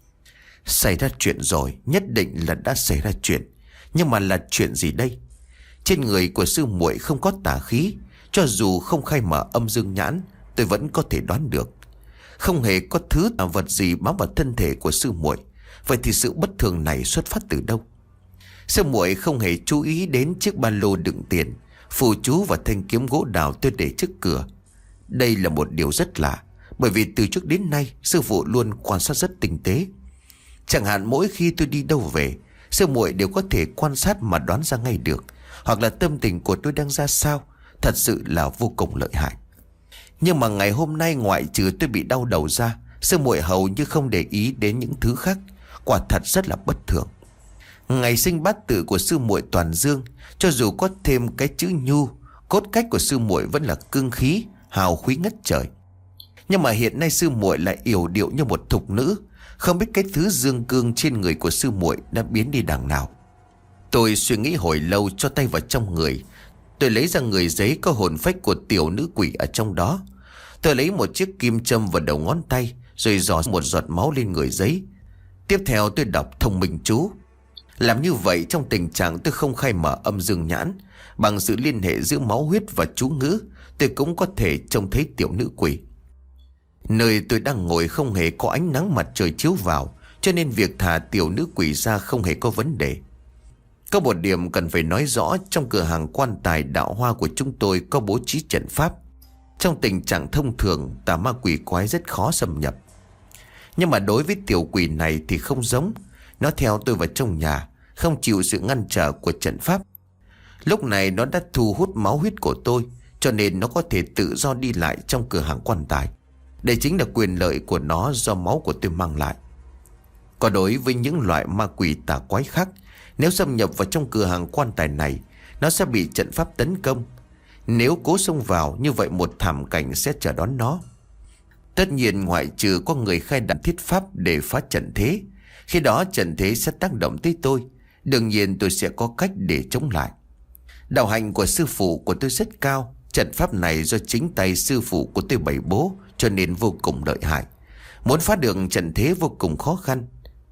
Xảy ra chuyện rồi, nhất định là đã xảy ra chuyện. Nhưng mà là chuyện gì đây? Trên người của sư muội không có tà khí, cho dù không khai mở âm dương nhãn, tôi vẫn có thể đoán được. Không hề có thứ tà vật gì bám vào thân thể của sư muội. Vậy thì sự bất thường này xuất phát từ đâu? Sư muội không hề chú ý đến chiếc ba lô đựng tiền, phù chú và thanh kiếm gỗ đào tôi để trước cửa. Đây là một điều rất lạ, bởi vì từ trước đến nay sư phụ luôn quan sát rất tinh tế. Chẳng hạn mỗi khi tôi đi đâu về, sư muội đều có thể quan sát mà đoán ra ngay được, hoặc là tâm tình của tôi đang ra sao. Thật sự là vô cùng lợi hại. Nhưng mà ngày hôm nay ngoại trừ tôi bị đau đầu ra, sư muội hầu như không để ý đến những thứ khác. Quả thật rất là bất thường. Ngày sinh bát tự của sư muội toàn dương, cho dù có thêm cái chữ nhu, cốt cách của sư muội vẫn là cương khí, hào khí ngất trời. Nhưng mà hiện nay sư muội lại yểu điệu như một thục nữ. Không biết cái thứ dương cương trên người của sư muội đã biến đi đằng nào. Tôi suy nghĩ hồi lâu, cho tay vào trong người. Tôi lấy ra người giấy có hồn phách của tiểu nữ quỷ ở trong đó. Tôi lấy một chiếc kim châm vào đầu ngón tay, rồi giỏ một giọt máu lên người giấy. Tiếp theo tôi đọc thông minh chú. Làm như vậy trong tình trạng tôi không khai mở âm dương nhãn, bằng sự liên hệ giữa máu huyết và chú ngữ, tôi cũng có thể trông thấy tiểu nữ quỷ. Nơi tôi đang ngồi không hề có ánh nắng mặt trời chiếu vào, cho nên việc thả tiểu nữ quỷ ra không hề có vấn đề. Có một điểm cần phải nói rõ, trong cửa hàng quan tài đạo hoa của chúng tôi có bố trí trận pháp. Trong tình trạng thông thường, tà ma quỷ quái rất khó xâm nhập. Nhưng mà đối với tiểu quỷ này thì không giống. Nó theo tôi vào trong nhà, không chịu sự ngăn trở của trận pháp. Lúc này nó đã thu hút máu huyết của tôi, cho nên nó có thể tự do đi lại trong cửa hàng quan tài. Đây chính là quyền lợi của nó do máu của tôi mang lại. Còn đối với những loại ma quỷ tà quái khác, nếu xâm nhập vào trong cửa hàng quan tài này, nó sẽ bị trận pháp tấn công. Nếu cố xông vào, như vậy một thảm cảnh sẽ chờ đón nó. Tất nhiên ngoại trừ có người khai đặt thiết pháp để phá trận thế. Khi đó trận thế sẽ tác động tới tôi. Đương nhiên tôi sẽ có cách để chống lại. Đạo hạnh của sư phụ của tôi rất cao. Trận pháp này do chính tay sư phụ của tôi bày bố, cho nên vô cùng lợi hại. Muốn phá được trận thế vô cùng khó khăn.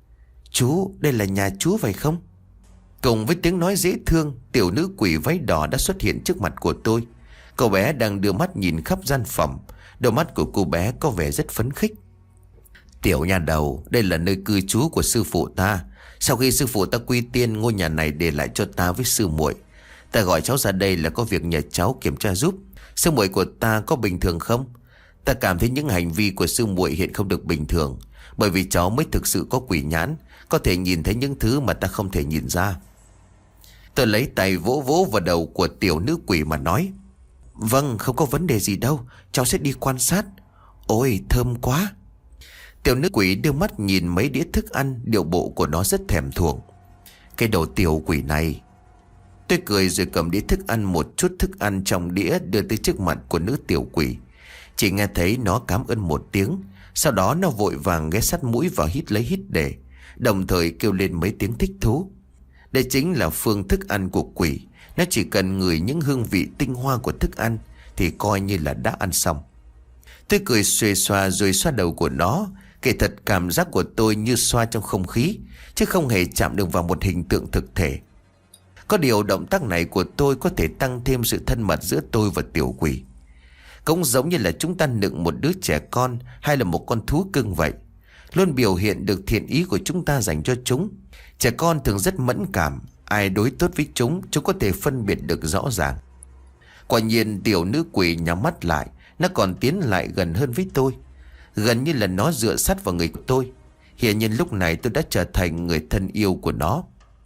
Chú, đây là nhà chú phải không? Cùng với tiếng nói dễ thương, tiểu nữ quỷ váy đỏ đã xuất hiện trước mặt của tôi. Cậu bé đang đưa mắt nhìn khắp gian phòng. Đôi mắt của cô bé có vẻ rất phấn khích. Tiểu nhà đầu, đây là nơi cư trú của sư phụ ta. Sau khi sư phụ ta quy tiên, ngôi nhà này để lại cho ta với sư muội. Ta gọi cháu ra đây là có việc nhờ cháu kiểm tra giúp. Sư muội của ta có bình thường không? Ta cảm thấy những hành vi của sư muội hiện không được bình thường, bởi vì cháu mới thực sự có quỷ nhãn, có thể nhìn thấy những thứ mà ta không thể nhìn ra. Tôi lấy tay vỗ vỗ vào đầu của tiểu nữ quỷ mà nói: Vâng, không có vấn đề gì đâu, cháu sẽ đi quan sát. Ôi, thơm quá. Tiểu nữ quỷ đưa mắt nhìn mấy đĩa thức ăn, điệu bộ của nó rất thèm thuồng. Cái đồ tiểu quỷ này. Tôi cười rồi cầm đĩa thức ăn, một chút thức ăn trong đĩa đưa tới trước mặt của nữ tiểu quỷ. Chỉ nghe thấy nó cảm ơn một tiếng, sau đó nó vội vàng ghé sát mũi vào hít lấy hít để, đồng thời kêu lên mấy tiếng thích thú. Đây chính là phương thức ăn của quỷ. Nó chỉ cần ngửi những hương vị tinh hoa của thức ăn thì coi như là đã ăn xong. Tôi cười xuề xoa rồi xoa đầu của nó. Kể thật, cảm giác của tôi như xoa trong không khí, chứ không hề chạm được vào một hình tượng thực thể. Có điều động tác này của tôi có thể tăng thêm sự thân mật giữa tôi và tiểu quỷ. Cũng giống như là chúng ta nựng một đứa trẻ con hay là một con thú cưng vậy, luôn biểu hiện được thiện ý của chúng ta dành cho chúng. Trẻ con thường rất mẫn cảm, ai đối tốt với chúng, chúng có thể phân biệt được rõ ràng. Quả nhiên tiểu nữ quỷ nhắm mắt lại, nó còn tiến lại gần hơn với tôi, gần như là nó dựa sát vào người của tôi. Hiển nhiên lúc này tôi đã trở thành người thân yêu của nó.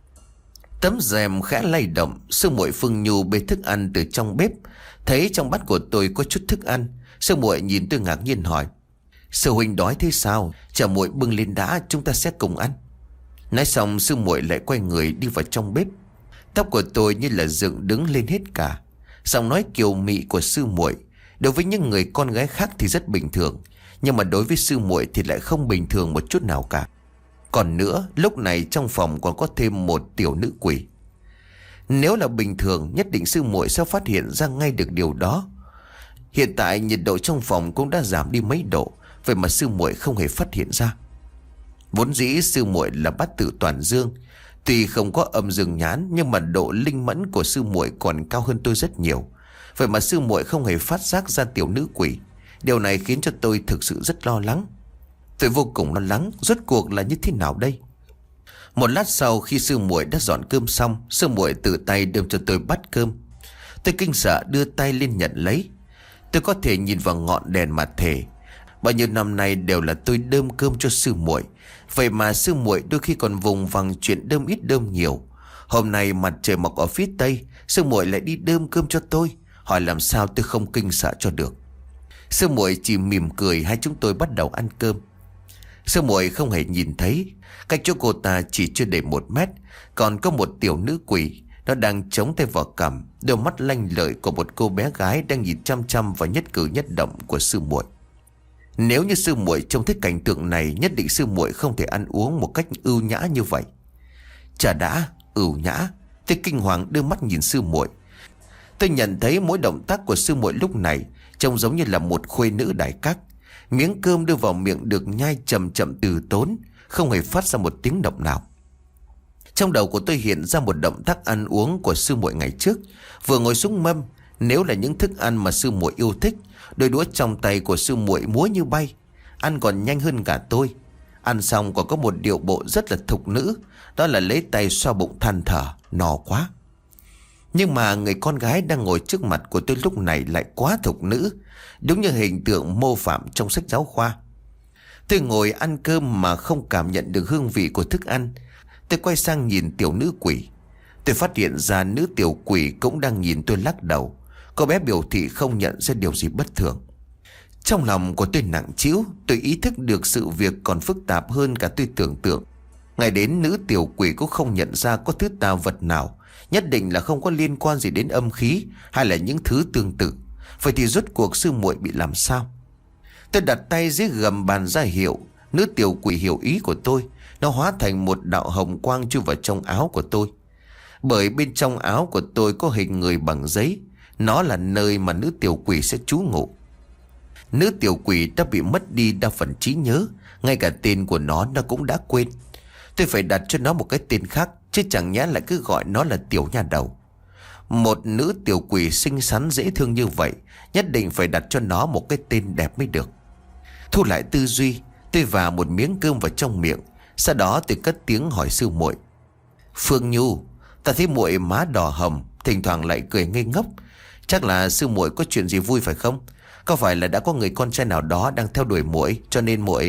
Tấm rèm khẽ lay động, sư muội Phương Nhu bê thức ăn từ trong bếp. Thấy trong bát của tôi có chút thức ăn, sư muội nhìn tôi ngạc nhiên hỏi: Sư huynh đói thế sao? Chờ muội bưng lên đã, chúng ta sẽ cùng ăn. Nói xong sư muội lại quay người đi vào trong bếp. Tóc của tôi như là dựng đứng lên hết cả. Giọng nói kiều mị của sư muội đối với những người con gái khác thì rất bình thường, nhưng mà đối với sư muội thì lại không bình thường một chút nào cả. Còn nữa, lúc này trong phòng còn có thêm một tiểu nữ quỷ. Nếu là bình thường, nhất định sư muội sẽ phát hiện ra ngay được điều đó. Hiện tại nhiệt độ trong phòng cũng đã giảm đi mấy độ, vậy mà sư muội không hề phát hiện ra. Vốn dĩ sư muội là bát tự toàn dương, tuy không có âm dương nhãn, nhưng mà độ linh mẫn của sư muội còn cao hơn tôi rất nhiều. Vậy mà sư muội không hề phát giác ra tiểu nữ quỷ. Điều này khiến cho tôi thực sự rất lo lắng. Tôi vô cùng lo lắng, rốt cuộc là như thế nào đây? Một lát sau, khi sư muội đã dọn cơm xong, sư muội tự tay đem cho tôi bát cơm. Tôi kinh sợ đưa tay lên nhận lấy. Tôi có thể nhìn vào ngọn đèn mà thề, bao nhiêu năm nay đều là tôi đơm cơm cho sư muội. Vậy mà sư muội đôi khi còn vùng vằng chuyện đơm ít đơm nhiều. Hôm nay mặt trời mọc ở phía tây, sư muội lại đi đơm cơm cho tôi. Hỏi làm sao tôi không kinh sợ cho được. Sư muội chỉ mỉm cười, hai chúng tôi bắt đầu ăn cơm. Sư muội không hề nhìn thấy, cách chỗ cô ta chỉ chưa đầy một mét còn có một tiểu nữ quỷ. Nó đang chống tay vào cằm, đôi mắt lanh lợi của một cô bé gái đang nhìn chăm chăm vào nhất cử nhất động của sư muội. Nếu như sư muội trông thấy cảnh tượng này, nhất định sư muội không thể ăn uống một cách ưu nhã như vậy. Chả đã, ưu nhã? Tôi kinh hoàng đưa mắt nhìn sư muội. Tôi nhận thấy mỗi động tác của sư muội lúc này trông giống như là một khuê nữ đại các. Miếng cơm đưa vào miệng được nhai chậm chậm từ tốn, không hề phát ra một tiếng động nào. Trong đầu của tôi hiện ra một động tác ăn uống của sư muội ngày trước. Vừa ngồi xuống mâm, nếu là những thức ăn mà sư muội yêu thích, đôi đũa trong tay của sư muội múa như bay, ăn còn nhanh hơn cả tôi. Ăn xong còn có một điệu bộ rất là thục nữ, đó là lấy tay xoa bụng than thở, no quá. Nhưng mà người con gái đang ngồi trước mặt của tôi lúc này lại quá thục nữ, đúng như hình tượng mô phạm trong sách giáo khoa. Tôi ngồi ăn cơm mà không cảm nhận được hương vị của thức ăn. Tôi quay sang nhìn tiểu nữ quỷ. Tôi phát hiện ra nữ tiểu quỷ cũng đang nhìn tôi lắc đầu. Cô bé biểu thị không nhận ra điều gì bất thường. Trong lòng của tôi nặng trĩu, tôi ý thức được sự việc còn phức tạp hơn cả tôi tưởng tượng. Ngay đến nữ tiểu quỷ cũng không nhận ra có thứ tà vật nào, nhất định là không có liên quan gì đến âm khí hay là những thứ tương tự. Vậy thì rốt cuộc sư muội bị làm sao? Tôi đặt tay dưới gầm bàn ra hiệu. Nữ tiểu quỷ hiểu ý của tôi, nó hóa thành một đạo hồng quang chui vào trong áo của tôi. Bởi bên trong áo của tôi có hình người bằng giấy, nó là nơi mà nữ tiểu quỷ sẽ trú ngụ. Nữ tiểu quỷ đã bị mất đi đa phần trí nhớ, ngay cả tên của nó nó cũng đã quên. Tôi phải đặt cho nó một cái tên khác, chứ chẳng nhẽ lại cứ gọi nó là tiểu nhà đầu. Một nữ tiểu quỷ xinh xắn dễ thương như vậy, nhất định phải đặt cho nó một cái tên đẹp mới được. Thu lại tư duy, Tôi vả một miếng cơm vào trong miệng. Sau đó tôi cất tiếng hỏi sư muội: Phương Nhu, ta thấy muội má đỏ hồng, thỉnh thoảng lại cười ngây ngốc. Chắc là sư muội có chuyện gì vui phải không? Có phải là đã có người con trai nào đó đang theo đuổi muội cho nên muội...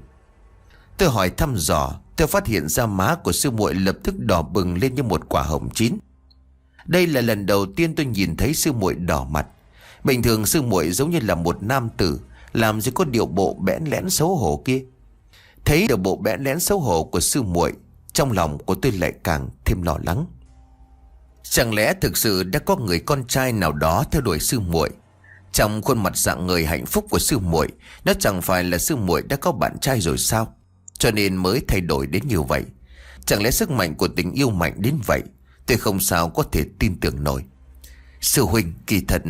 Tôi hỏi thăm dò. Tôi phát hiện ra má của sư muội lập tức đỏ bừng lên như một quả hồng chín. Đây là lần đầu tiên tôi nhìn thấy sư muội đỏ mặt. Bình thường sư muội giống như là một nam tử, làm gì có điệu bộ bẽn lẽn xấu hổ kia. Thấy điệu bộ bẽn lẽn xấu hổ của sư muội, trong lòng của tôi lại càng thêm lo lắng. Chẳng lẽ thực sự đã có người con trai nào đó theo đuổi sư muội? Trong khuôn mặt rạng ngời hạnh phúc của sư muội, nó chẳng phải là sư muội đã có bạn trai rồi sao? Cho nên mới thay đổi đến như vậy. Chẳng lẽ sức mạnh của tình yêu mạnh đến vậy? Tôi không sao có thể tin tưởng nổi. Sư huynh, kỳ thật...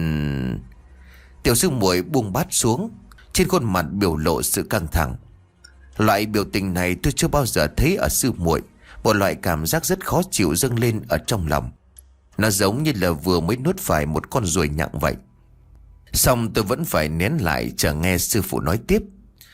Tiểu sư muội buông bát xuống, trên khuôn mặt biểu lộ sự căng thẳng. Loại biểu tình này tôi chưa bao giờ thấy ở sư muội. Một loại cảm giác rất khó chịu dâng lên ở trong lòng. Nó giống như là vừa mới nuốt phải một con ruồi nhặng vậy. Xong tôi vẫn phải nén lại chờ nghe sư phụ nói tiếp.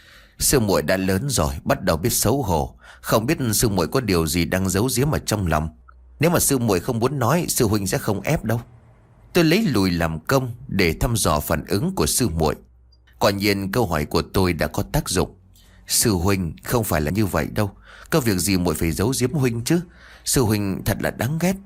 Sư muội đã lớn rồi, bắt đầu biết xấu hổ. Không biết sư muội có điều gì đang giấu giếm ở trong lòng. Nếu mà sư muội không muốn nói, sư huynh sẽ không ép đâu. Tôi lấy lùi làm công để thăm dò phản ứng của sư muội. Quả nhiên câu hỏi của tôi đã có tác dụng. Sư huynh, không phải là như vậy đâu. Có việc gì muội phải giấu giếm huynh chứ? Sư huynh thật là đáng ghét.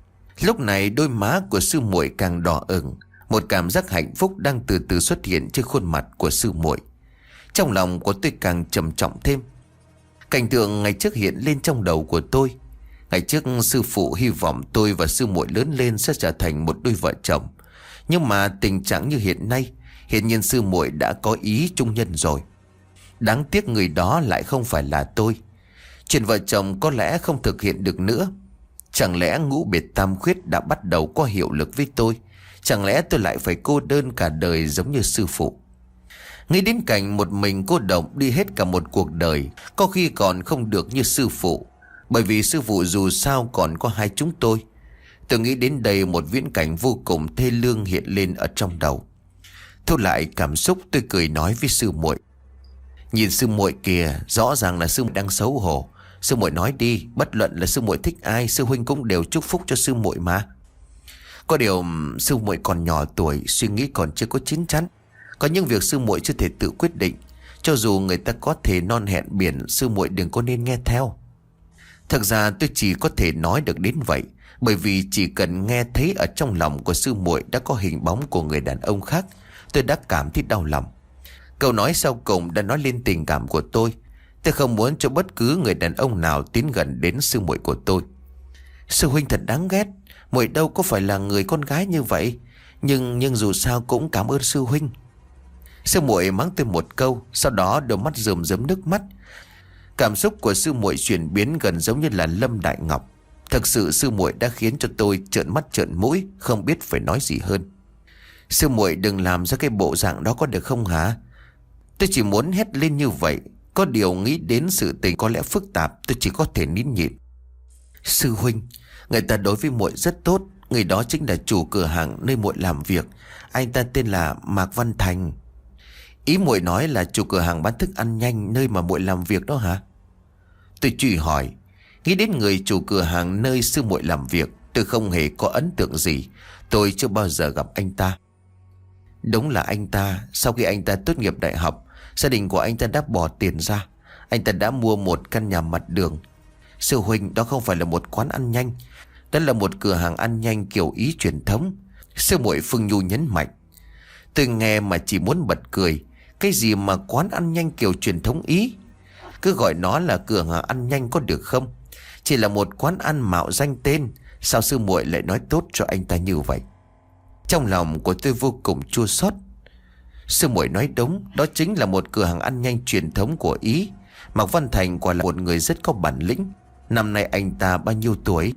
Lúc này đôi má của sư muội càng đỏ ửng. Một cảm giác hạnh phúc đang từ từ xuất hiện trên khuôn mặt của sư muội. Trong lòng của tôi càng trầm trọng thêm. Cảnh tượng ngày trước hiện lên trong đầu của tôi. Ngày trước sư phụ hy vọng tôi và sư muội lớn lên sẽ trở thành một đôi vợ chồng. Nhưng mà tình trạng như hiện nay, hiện nhiên sư muội đã có ý chung nhân rồi. Đáng tiếc người đó lại không phải là tôi. Chuyện vợ chồng có lẽ không thực hiện được nữa. Chẳng lẽ ngũ biệt tam khuyết đã bắt đầu có hiệu lực với tôi? Chẳng lẽ tôi lại phải cô đơn cả đời giống như sư phụ? Nghĩ đến cảnh một mình cô độc đi hết cả một cuộc đời, có khi còn không được như sư phụ. Bởi vì sư phụ dù sao còn có hai chúng tôi. Tôi nghĩ đến đây một viễn cảnh vô cùng thê lương hiện lên ở trong đầu. Thu lại cảm xúc, tôi cười nói với sư muội: Nhìn sư muội kìa, rõ ràng là sư muội đang xấu hổ. Sư muội nói đi, bất luận là sư muội thích ai, sư huynh cũng đều chúc phúc cho sư muội mà. Có điều sư muội còn nhỏ tuổi, suy nghĩ còn chưa có chín chắn. Có những việc sư muội chưa thể tự quyết định. Cho dù người ta có thể non hẹn biển, sư muội đừng có nên nghe theo. Thực ra tôi chỉ có thể nói được đến vậy, bởi vì chỉ cần nghe thấy ở trong lòng của sư muội đã có hình bóng của người đàn ông khác, tôi đã cảm thấy đau lòng. Câu nói sau cùng đã nói lên tình cảm của tôi. Tôi không muốn cho bất cứ người đàn ông nào tiến gần đến sư muội của tôi. Sư huynh thật đáng ghét, muội đâu có phải là người con gái như vậy. Nhưng nhưng dù sao cũng cảm ơn sư huynh. Sư muội mắng tôi một câu, sau đó đôi mắt rơm rớm nước mắt. Cảm xúc của sư muội chuyển biến gần giống như là Lâm Đại Ngọc. Thực sự sư muội đã khiến cho tôi trợn mắt trợn mũi, không biết phải nói gì hơn. Sư muội đừng làm ra cái bộ dạng đó có được không hả? Tôi chỉ muốn hét lên như vậy. Có điều nghĩ đến sự tình có lẽ phức tạp, tôi chỉ có thể nín nhịn. Sư huynh, người ta đối với muội rất tốt. Người đó chính là chủ cửa hàng nơi muội làm việc. Anh ta tên là Mạc Văn Thành. Ý muội nói là chủ cửa hàng bán thức ăn nhanh nơi mà muội làm việc đó hả? Tôi truy hỏi. Nghĩ đến người chủ cửa hàng nơi sư muội làm việc, tôi không hề có ấn tượng gì. Tôi chưa bao giờ gặp anh ta. Đúng là anh ta. Sau khi anh ta tốt nghiệp đại học, gia đình của anh ta đã bỏ tiền ra. Anh ta đã mua một căn nhà mặt đường. Sư huynh, đó không phải là một quán ăn nhanh. Đó là một cửa hàng ăn nhanh kiểu Ý truyền thống. Sư muội Phương Nhu nhấn mạnh. Tôi nghe mà chỉ muốn bật cười. Cái gì mà quán ăn nhanh kiểu truyền thống Ý? Cứ gọi nó là cửa hàng ăn nhanh có được không? Chỉ là một quán ăn mạo danh tên. Sao sư muội lại nói tốt cho anh ta như vậy? Trong lòng của tôi vô cùng chua xót. Sư muội nói đúng, đó chính là một cửa hàng ăn nhanh truyền thống của Ý. Mạc Văn Thành quả là một người rất có bản lĩnh. Năm nay anh ta bao nhiêu tuổi?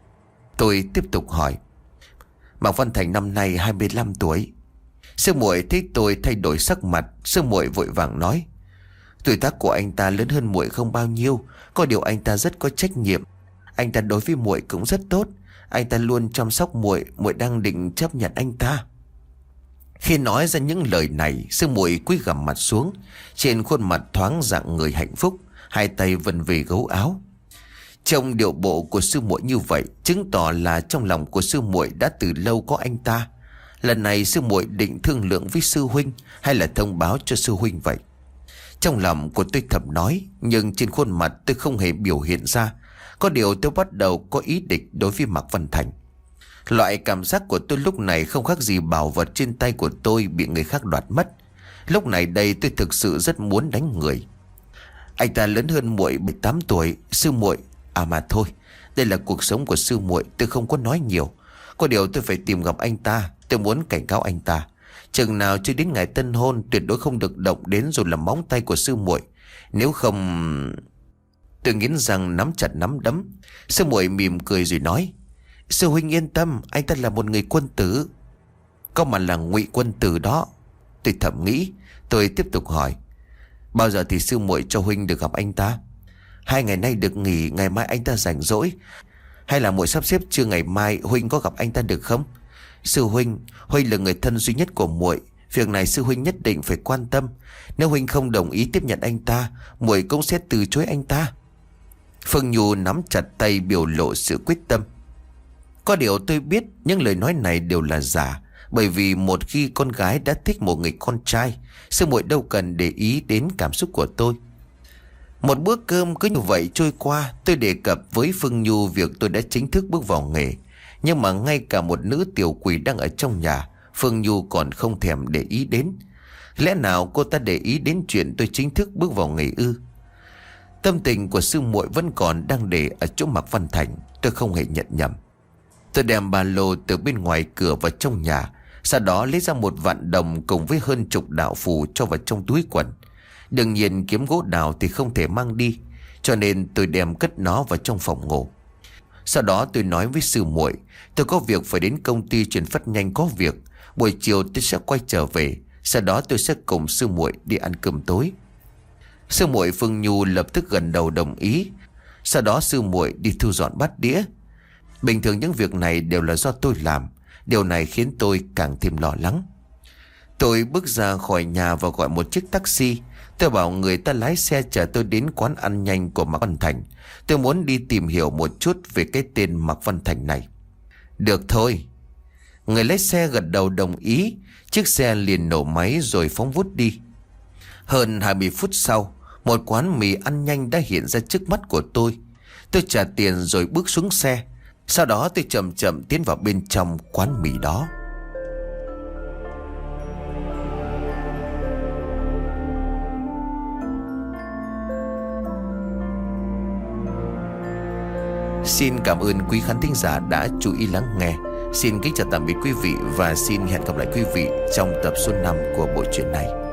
Tôi tiếp tục hỏi. Mạc Văn Thành năm nay hai mươi lăm tuổi. Sư muội thấy tôi thay đổi sắc mặt, sư muội vội vàng nói. Tuổi tác của anh ta lớn hơn muội không bao nhiêu. Có điều anh ta rất có trách nhiệm. Anh ta đối với muội cũng rất tốt. Anh ta luôn chăm sóc muội, muội đang định chấp nhận anh ta. Khi nói ra những lời này, sư muội cúi gằm mặt xuống. Trên khuôn mặt thoáng dạng người hạnh phúc, hai tay vần về gấu áo. Trong điệu bộ của sư muội như vậy, chứng tỏ là trong lòng của sư muội đã từ lâu có anh ta. Lần này sư muội định thương lượng với sư huynh, hay là thông báo cho sư huynh vậy? Trong lòng của tôi thầm nói, nhưng trên khuôn mặt tôi không hề biểu hiện ra. Có điều tôi bắt đầu có ý địch đối với Mạc Văn Thành. Loại cảm giác của tôi lúc này không khác gì bảo vật trên tay của tôi bị người khác đoạt mất. Lúc này đây tôi thực sự rất muốn đánh người. Anh ta lớn hơn muội bảy tám tuổi. Sư muội, à mà thôi, đây là cuộc sống của sư muội, tôi không có nói nhiều. Có điều tôi phải tìm gặp anh ta. Tôi muốn cảnh cáo anh ta, chừng nào chưa đến ngày tân hôn tuyệt đối không được động đến rồi làm móng tay của sư muội. Nếu không... Tôi nghiến răng nắm chặt nắm đấm. Sư muội mỉm cười rồi nói, sư huynh yên tâm, anh ta là một người quân tử. Có mà là ngụy quân tử đó. Tôi thầm nghĩ. Tôi tiếp tục hỏi, bao giờ thì sư muội cho huynh được gặp anh ta? Hai ngày nay được nghỉ, ngày mai anh ta rảnh rỗi, hay là muội sắp xếp trưa ngày mai huynh có gặp anh ta được không? Sư huynh, huynh là người thân duy nhất của muội, việc này sư huynh nhất định phải quan tâm. Nếu huynh không đồng ý tiếp nhận anh ta, muội cũng sẽ từ chối anh ta. Phương Nhu nắm chặt tay biểu lộ sự quyết tâm. Có điều tôi biết những lời nói này đều là giả, bởi vì một khi con gái đã thích một người con trai, sư muội đâu cần để ý đến cảm xúc của tôi. Một bữa cơm cứ như vậy trôi qua. Tôi đề cập với Phương Nhu việc tôi đã chính thức bước vào nghề. Nhưng mà ngay cả một nữ tiểu quỷ đang ở trong nhà, Phương Nhu còn không thèm để ý đến. Lẽ nào cô ta để ý đến chuyện tôi chính thức bước vào nghề ư? Tâm tình của sư muội vẫn còn đang để ở chỗ Mạc Văn Thành. Tôi không hề nhận nhầm. Tôi đem ba lô từ bên ngoài cửa vào trong nhà, sau đó lấy ra một vạn đồng cùng với hơn chục đạo phù cho vào trong túi quần. Đương nhiên kiếm gỗ đào thì không thể mang đi, cho nên tôi đem cất nó vào trong phòng ngủ. Sau đó tôi nói với sư muội, tôi có việc phải đến công ty chuyển phát nhanh có việc, buổi chiều tôi sẽ quay trở về, sau đó tôi sẽ cùng sư muội đi ăn cơm tối. Sư muội Phương Nhu lập tức gật đầu đồng ý. Sau đó sư muội đi thu dọn bát đĩa. Bình thường những việc này đều là do tôi làm, điều này khiến tôi càng thêm lo lắng. Tôi bước ra khỏi nhà và gọi một chiếc taxi. Tôi bảo người ta lái xe chở tôi đến quán ăn nhanh của Mạc Văn Thành. Tôi muốn đi tìm hiểu một chút về cái tên Mạc Văn Thành này. Được thôi. Người lái xe gật đầu đồng ý. Chiếc xe liền nổ máy rồi phóng vút đi. Hơn hai mươi phút sau, một quán mì ăn nhanh đã hiện ra trước mắt của tôi. Tôi trả tiền rồi bước xuống xe. Sau đó tôi chậm chậm tiến vào bên trong quán mì đó. Xin cảm ơn quý khán thính giả đã chú ý lắng nghe. Xin kính chào tạm biệt quý vị và xin hẹn gặp lại quý vị trong tập số năm của bộ truyện này.